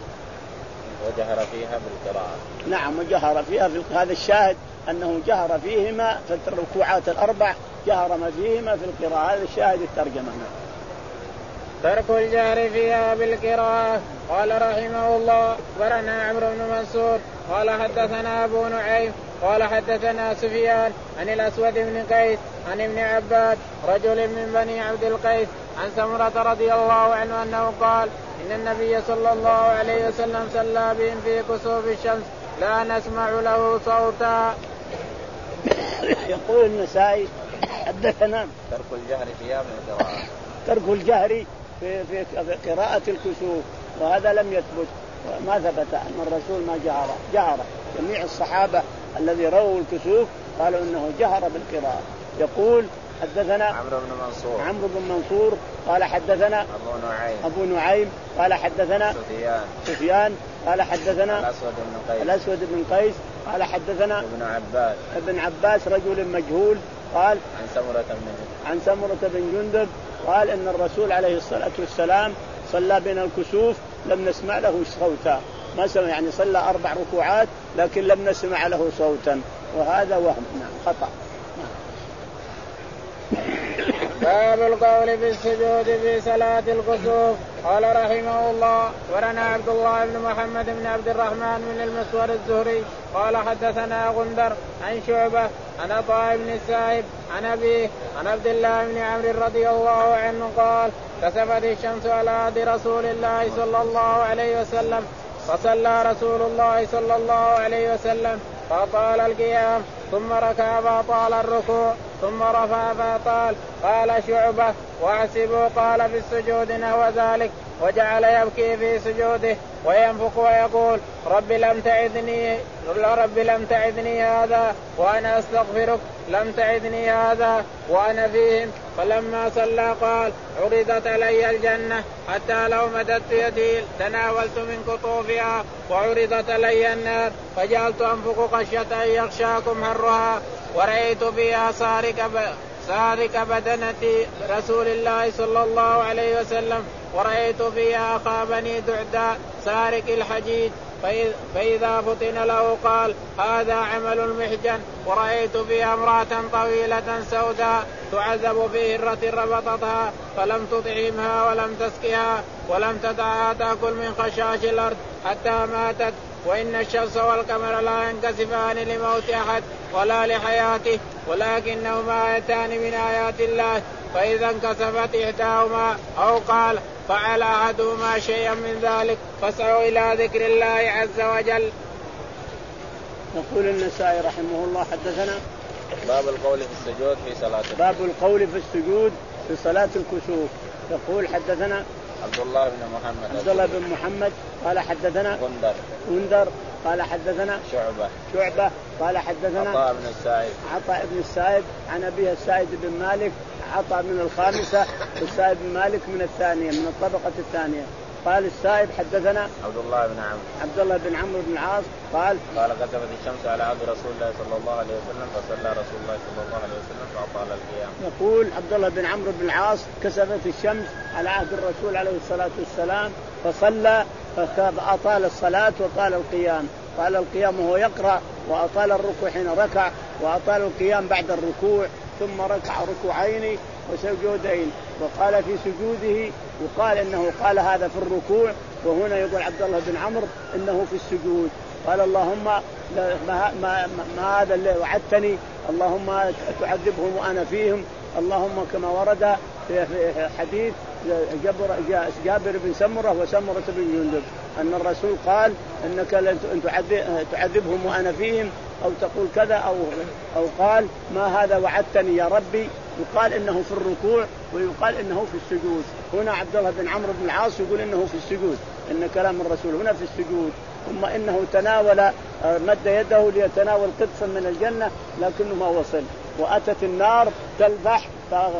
وجهر فيها بالقراءة. نعم وجهر فيها في هذا الشاهد أنه جهر فيهما في الركوعات الأربع جهر ما فيهما في القراءة. هذا الشاهد الترجمة. ترك الجهر فيها بالقراءة. قال رحمه الله ورنا عمرو بن منصور قال حدثنا أبو نعيم قال حدثنا سفيان عن الأسود بن قيس عن ابن عباد رجل من بني عبد القيس عن سمرة رضي الله عنه أنه قال إن النبي صلى الله عليه وسلم صلى بهم في كسوف الشمس لا نسمع له صوتا. يقول النسائي حدثنا ترك الجهر فيها من القراءة ترك الجهر في, في قراءة الكسوف، وهذا لم يثبت، ما ثبت أن الرسول ما جهر. جهر جميع الصحابة الذي رووا الكسوف قالوا إنه جهر بالقراءة. يقول حدثنا عمرو بن منصور عمرو بن منصور قال حدثنا أبو نعيم أبو نعيم قال حدثنا سفيان سفيان قال حدثنا الأسود بن قيس الأسود بن قيس قال حدثنا ابن عباس ابن عباس رجل مجهول قال عن سمرة بن عن سمرة بن جندب قال إن الرسول عليه الصلاة والسلام صلى بين الكسوف لم نسمع له صوتا، ما سمع يعني صلى أربع ركوعات لكن لم نسمع له صوتا، وهذا وهم نعم خطأ. باب القول بالسجود في صلاة الكسوف. قال رحمه الله ورنا عبد الله بن محمد بن عبد الرحمن من المسور الزهري قال حدثنا غندر عن شعبة عن عطاء بن السائب عن أبيه عن عبد الله بن عمرو رضي الله عنه قال كسفت الشمس على عهد رسول الله صلى الله عليه وسلم فصلى رسول الله صلى الله عليه وسلم فطال القيام ثم ركع فطال الركوع ثم رفع فطال. قال شعبة واحسبوا قال في السجود نحو ذلك وجعل يبكي في سجوده وينفق ويقول رب لم تعذني رب لم تعذني هذا وأنا أستغفرك لم تعذني هذا وأنا فيهم. فلما صلى قال عرضت علي الجنة حتى لو مددت يدي تناولت من قطوفها وعرضت علي النار فجعلت أنفق خشية أن يغشاكم حرها ورأيت فيها سارق سارق بدنة رسول الله صلى الله عليه وسلم ورأيت فيها أخا بني دعداء سارق الحجيج فإذا فطن له قال هذا عمل المحجن. ورأيت فيها امرأة طويلة سوداء تعذب في هرة ربطتها فلم تطعمها ولم تسقها ولم تدعها تأكل من خشاش الأرض حتى ماتت. وإن الشمس والقمر لا ينكسفان لموت أحد ولا لحياته ولكنهما آيتان من آيات الله فإذا انكسفت إحداهما أو قال فعل أحدهما شيئا من ذلك فاسعوا إلى ذكر الله عز وجل. يقول النسائي رحمه الله حدثنا باب القول في السجود في صلاة باب القول في السجود في صلاة الكسوف. يقول حدثنا عبد الله بن محمد عبد الله بن محمد قال حدثنا غندر غندر قال حدثنا شعبة شعبة قال حدثنا عطاء بن السائب عطاء بن السائب عن أبيه السائب بن مالك عطاء من الخامسة والسائب بن مالك من الثانية من الطبقة الثانية. قال السائب حدثنا عبد الله بن عمرو عبد الله بن عمرو بن العاص قال قال كسفت الشمس على عهد رسول الله صلى الله عليه وسلم فصلى رسول الله صلى الله عليه وسلم فأطال القيام. يقول عبد الله بن عمرو بن العاص كسفت الشمس على عهد الرسول عليه الصلاة والسلام فصلى فأطال الصلاة وطال القيام. طال القيام وهو يقرأ وأطال الركوع حين ركع وأطال القيام بعد الركوع ثم ركع ركوعين وسجودين. وقال في سجوده وقال إنه قال هذا في الركوع وهنا يقول عبد الله بن عمرو إنه في السجود قال اللهم ما, ما, ما, ما هذا اللي وعدتني اللهم تعذبهم وأنا فيهم اللهم كما ورد في حديث جابر, جابر بن سمرة وسمرة بن جندب أن الرسول قال إنك لن تعذبهم وأنا فيهم أو تقول كذا أو, أو قال ما هذا وعدتني يا ربي. يقال إنه في الركوع ويقال إنه في السجود. هنا عبد الله بن عمرو بن العاص يقول إنه في السجود إن كلام الرسول هنا في السجود. ثم إنه تناول مد يده ليتناول قطفا من الجنة لكنه ما وصل وأتت النار تلفح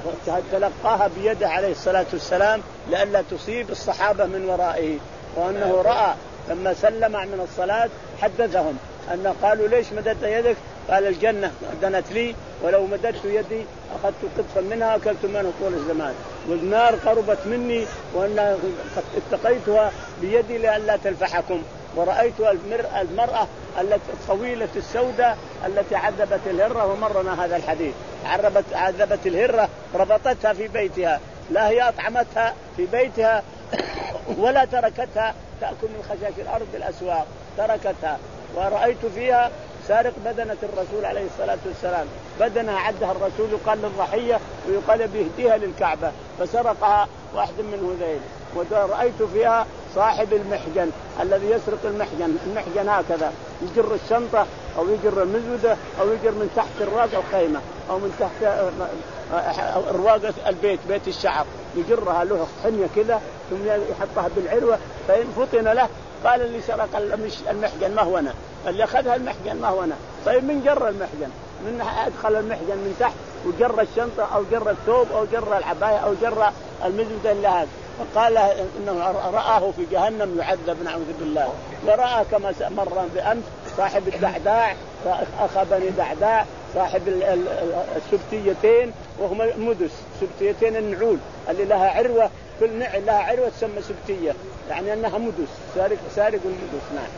فتلقاها بيده عليه الصلاة والسلام لئلا تصيب الصحابة من ورائه. وأنه رأى لما سلم من الصلاة حدثهم أن قالوا ليش مددت يدك قال الجنة دنت لي ولو مددت يدي أخذت قطفا منها أكلت منه طول الزمان والنار قربت مني وأن اتقيتها بيدي لئلا تلفحكم. ورأيت المرأة الطويلة السوداء التي عذبت الهرة ومرنا هذا الحديث عذبت عذبت الهرة ربطتها في بيتها لا هي أطعمتها في بيتها ولا تركتها تأكل من خشاش الأرض بالأسواق تركتها. ورأيت فيها سارق بدنة الرسول عليه الصلاة والسلام بدنها عدها الرسول يقال للضحية ويقال بيهديها للكعبة فسرقها واحد من هذيل. ورأيت فيها صاحب المحجن الذي يسرق المحجن المحجن هكذا يجر الشنطة أو يجر المزودة أو يجر من تحت الراق الخيمة أو من تحت الرواق البيت بيت الشعر يجرها له حنية كذا ثم يحطها بالعروة فإن فطن له قال اللي سرق المحجن ما هو أنا، اللي أخذها المحجن ما هو أنا. طيب من جر المحجن؟ من أدخل المحجن من تحت وجر الشنطة أو جر الثوب أو جر العباية أو جر المزودة اللي هذا، فقال إنه رآه في جهنم يعذب نعوذ بالله. ورأى كما مر بأمس صاحب الدعداع أخا بني دعداع صاحب السبتيتين وهم مدس سبتيتين النعول اللي لها عروة، كل نعل لها عروة تسمى سبتية يعني أنها مدس سارق سارق المدس. نعم.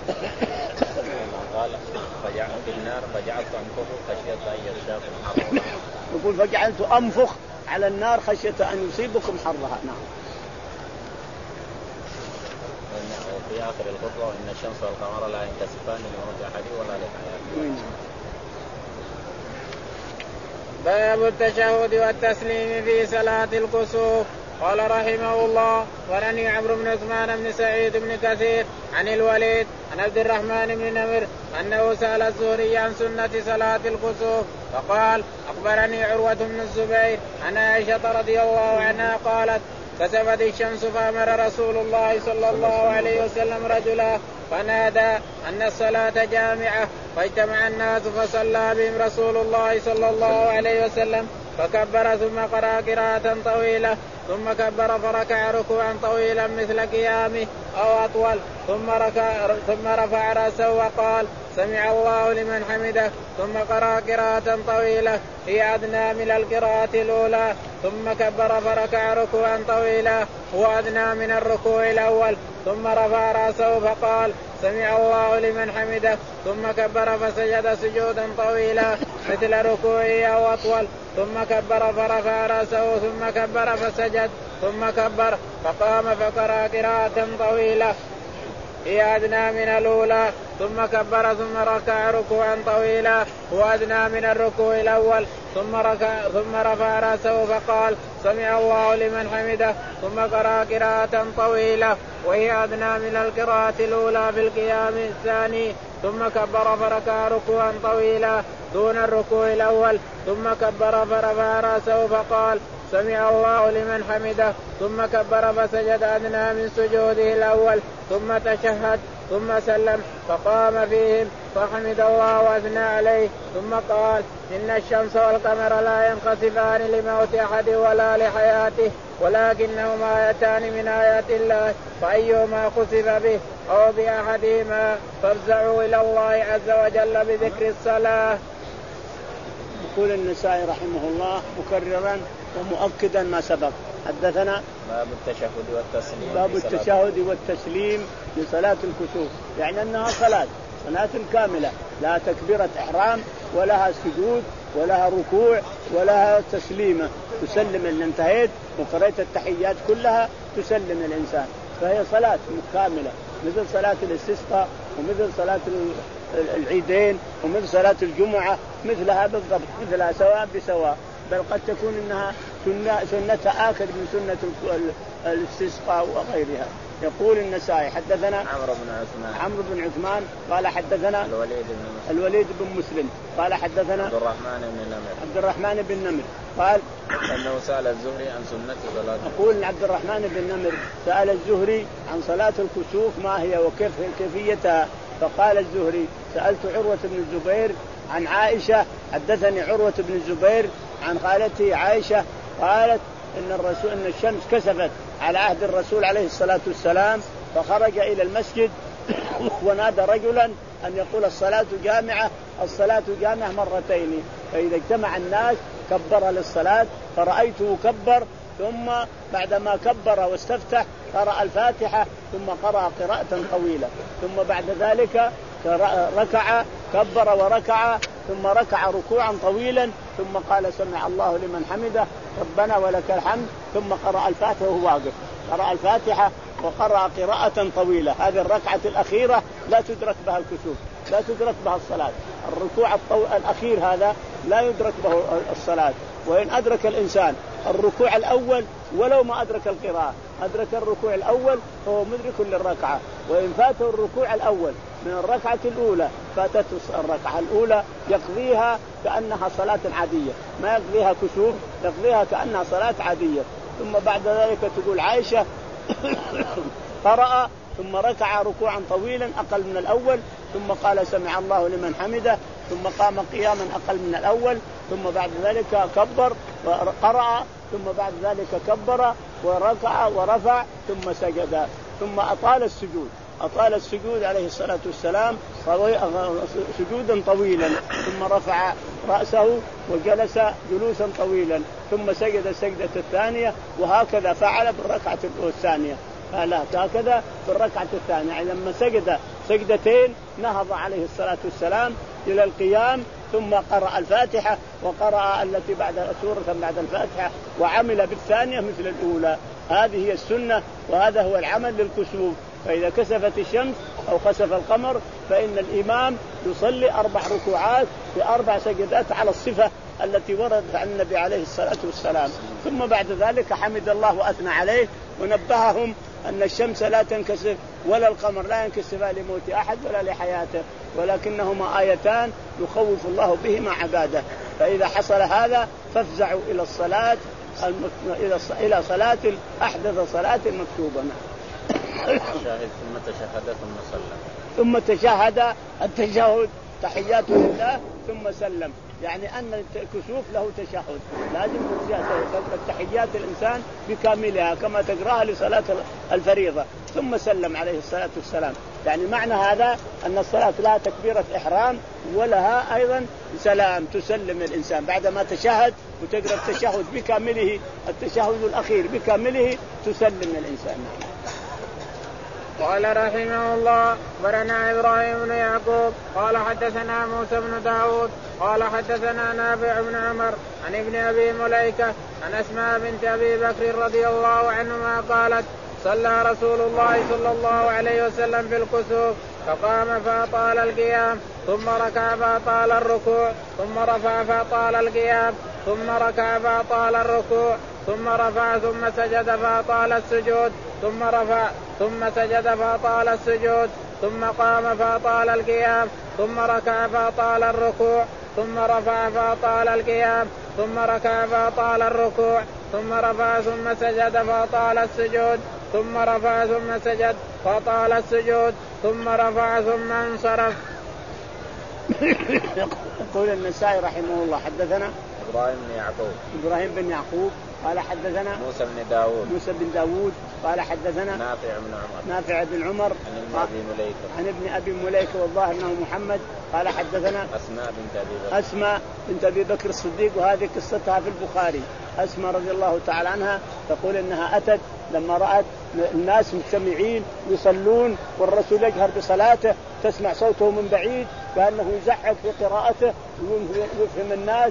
قال فجعلت في النار فجعلت أنفخ خشية أن يصيبكم حرها. يقول فجعلت أنفخ على النار خشية أن يصيبكم حرها. نعم. في آخر الخطبة إن الشمس والقمر لا ينكسفان لموت أحد ولا لحياته. باب التشهد والتسليم في صلاة الكسوف. قال رحمه الله ولني عمرو بن عثمان بن سعيد بن كثير عن الوليد عن عبد الرحمن بن نمر أنه سأل الزهري عن سنة صلاة الكسوف فقال أخبرني عروة بن الزبير عن عائشة رضي الله عنها قالت كسفت الشمس فأمر رسول الله صلى الله عليه وسلم رجلا فنادى أن الصلاة جامعة فاجتمع الناس فصلى بهم رسول الله صلى الله عليه وسلم فكبر ثم قرأ قراءة طويلة ثم كبر فركع ركوعا طويلا مثل قيامه أو أطول ثم, ثم رفع رأسه وقال سمع الله لمن حمده ثم قرأ قراءة طويلة هي أدنى من القراءة الأولى ثم كبر فركع ركوعا طويلا هو أدنى من الركوع الأول ثم رفع رأسه فقال سمع الله لمن حمده ثم كبر فسجد سجودا طويلا مثل ركوعه أو أطول ثم كبر فرفع رأسه ثم كبر فسجد ثم كبر فقام فقرأ قراءة طويلة هي أدنى من الأولى ثم كبر ثم ركع ركوعا طويلا هو أدنى من الركوع الأول ثم, ركع ثم رفع رأسه فقال سمع الله لمن حمده ثم قرأ قراءة طويلة وهي أدنى من القراءة الأولى في القيام الثاني ثم كبر فركع ركوعا طويلا دون الركوع الأول ثم كبر فرفع رأسه فقال سمع الله لمن حمده ثم كبر فسجد أدنى من سجوده الأول ثم تشهد ثم سلم فقام فيهم فحمد الله وأثنى عليه ثم قال إن الشمس والقمر لا ينخسفان لموت أحد ولا لحياته ولكنهما آيتان من آيات الله فأيهما خسف به أو بأحدهما فافزعوا إلى الله عز وجل بذكر الصلاة. يقول النسائي رحمه الله مكررا ومؤكدا ما سبق حدثنا باب التشهد والتسليم باب التشهد والتسليم لصلاة الكسوف يعني أنها صلاة صلاة كاملة لا تكبيرة إحرام ولها سجود ولها ركوع ولها تسليمة تسلم اللي انتهيت وقرأت التحيات كلها تسلم الإنسان فهي صلاة كاملة مثل صلاة الاستسقاء ومثل صلاة العيدين ومثل صلاة الجمعة مثلها بالضبط مثلها سواء بسواء بل قد تكون إنها سنة آكد من سنة الاستسقاء وغيرها. يقول النسائي حدثنا عمرو بن عثمان عمرو بن عثمان قال حدثنا الوليد بن الوليد بن مسلم قال حدثنا عبد الرحمن بن نمر عبد الرحمن بن نمر قال أنه سأل الزهري عن سنة صلاة أقول عبد الرحمن بن نمر سأل الزهري عن صلاة الكسوف ما هي وكيف كيفيتها فقال الزهري سألت عروة بن الزبير عن عائشة حدثني عروة بن الزبير عن خالته عائشة قالت إن الرسول إن الشمس كسفت على عهد الرسول عليه الصلاة والسلام فخرج إلى المسجد ونادى رجلا أن يقول الصلاة جامعة الصلاة جامعة مرتين فإذا اجتمع الناس كبر للصلاة فرأيته كبر ثم بعدما كبر واستفتح قرأ الفاتحة ثم قرأ قراءة طويلة ثم بعد ذلك ركع كبر وركع ثم ركع ركوعا طويلا ثم قال سمع الله لمن حمده ربنا ولك الحمد ثم قرأ الفاتحة وهو واقف قرأ الفاتحة وقرأ قراءة طويلة. هذه الركعة الأخيرة لا تدرك بها الكسوف لا تدرك بها الصلاة. الركوع الطو... الأخير هذا لا يدرك به الصلاة وإن أدرك الإنسان الركوع الأول ولو ما أدرك القراءة أدرك الركوع الأول فهو مدرك للركعة وإن فاته الركوع الأول من الركعة الأولى فاتته الركعة الأولى يقضيها كأنها صلاة عادية، ما يقضيها كسوف، يقضيها كأنها صلاة عادية. ثم بعد ذلك تقول عائشة قرأ ثم ركع ركوعا طويلا أقل من الأول، ثم قال سمع الله لمن حمده، ثم قام قياما أقل من الأول، ثم بعد ذلك كبر وقرأ، ثم بعد ذلك كبر وركع ورفع ثم سجد، ثم أطال السجود أطال السجود عليه الصلاة والسلام سجودا طويلا، ثم رفع رأسه وجلس جلوسا طويلا، ثم سجد السجدة الثانية، وهكذا فعل بالركعة الثانية. لا هكذا بالركعة الثانية لما سجد سجدتين نهض عليه الصلاة والسلام إلى القيام، ثم قرأ الفاتحة وقرأ التي بعد سورة بعد الفاتحة، وعمل بالثانية مثل الأولى. هذه هي السنة وهذا هو العمل للكسوف. فإذا كسفت الشمس أو خسف القمر فإن الإمام يصلي أربع ركوعات بأربع سجدات على الصفة التي وردت عن النبي عليه الصلاة والسلام. ثم بعد ذلك حمد الله وأثنى عليه ونبههم أن الشمس لا تنكسف ولا القمر لا ينكسفان لموت أحد ولا لحياته، ولكنهما آيتان يخوف الله بهما عباده. فإذا حصل هذا فافزعوا إلى الصلاة إلى صلاة أحدث صلاة مكتوبة. شاهد ثم تشهد ثم سلم ثم تشهد التشهد تحيات لله ثم سلم، يعني أن الكسوف له تشهد، لازم التحيات الإنسان بكاملها كما تقرأها لصلاة الفريضة، ثم سلم عليه الصلاة والسلام. يعني معنى هذا أن الصلاة لها تكبيرة إحرام ولها أيضا سلام، تسلم الإنسان بعدما تشهد وتقرأ التشهد بكامله، التشهد الأخير بكامله تسلم الإنسان. قال رحمه الله برنا إبراهيم بن يعقوب قال حدثنا موسى بن داود قال حدثنا نافع بن عمر عن ابن أبي مليكة عن أسماء بنت أبي بكر رضي الله عنهما قالت صلى رسول الله صلى الله عليه وسلم في الكسوف فقام فأطال القيام ثم ركع فأطال الركوع ثم رفع فأطال القيام ثم ركع فأطال الركوع ثم رفع ثم سجد فأطال السجود ثم رفع ثم سجد فأطال السجود ثم قام فأطال القيام ثم ركع فأطال الركوع ثم رفع فأطال القيام ثم ركع فأطال الركوع ثم رفع ثم سجد فأطال السجود ثم رفع ثم سجد فأطال السجود ثم رفع ثم انصرف. يقول النسائي رحمه الله حدثنا إبراهيم بن يعقوب إبراهيم بن يعقوب قال حدثنا موسى بن داود موسى بن داود قال حدثنا نافع بن عمر نافع بن عمر عن ابن أبي مليكة عن ابن أبي مليكة والله أنه محمد قال حدثنا أسماء بنت أبي بكر أسماء بنت أبي بكر الصديق، وهذه قصتها في البخاري. أسماء رضي الله تعالى عنها تقول إنها أتت لما رأت الناس مجتمعين يصلون والرسول يجهر بصلاته تسمع صوته من بعيد كأنه يزعق في قراءته ويفهم الناس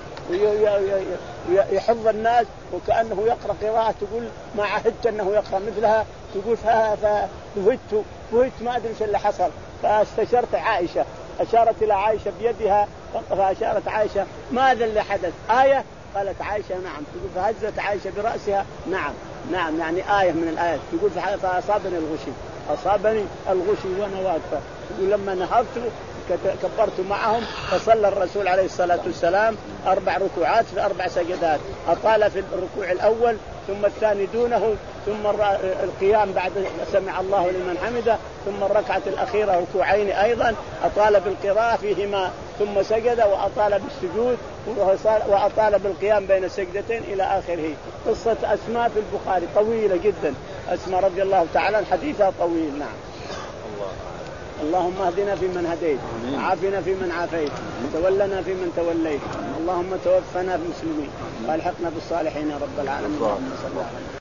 ويحفظ الناس وكأنه يقرأ قراءة تقول ما عهدت أنه يقرأ مثلها، تقول فهدت فهدت ما أدري ايش اللي حصل. فاستشرت عائشة، أشارت إلى عائشة بيدها فأشارت عائشة ماذا اللي حدث؟ آية؟ قالت عائشة نعم. تقول فهزت عائشة برأسها نعم نعم يعني آية من الآيات. تقول فأصابني الغشي أصابني الغشي وأنا واقفة. تقول لما نهضت كبرت معهم فصلى الرسول عليه الصلاة والسلام أربع ركوعات في أربع سجدات، أطال في الركوع الأول ثم الثاني دونه ثم القيام بعد سمع الله لمن حمده ثم الركعة الأخيرة ركوعين أيضا أطال بالقراءة فيهما ثم سجد وأطال بالسجود وأطال بالقيام بين السجدتين إلى آخره. قصة أسماء في البخاري طويلة جدا، أسماء رضي الله تعالى حديثها طويل. نعم. اللهم اهدنا فيمن هديت وعافنا فيمن عافيت وتولنا فيمن توليت، اللهم توفنا مسلمين والحقنا بالصالحين يا رب العالمين. اللهم صل على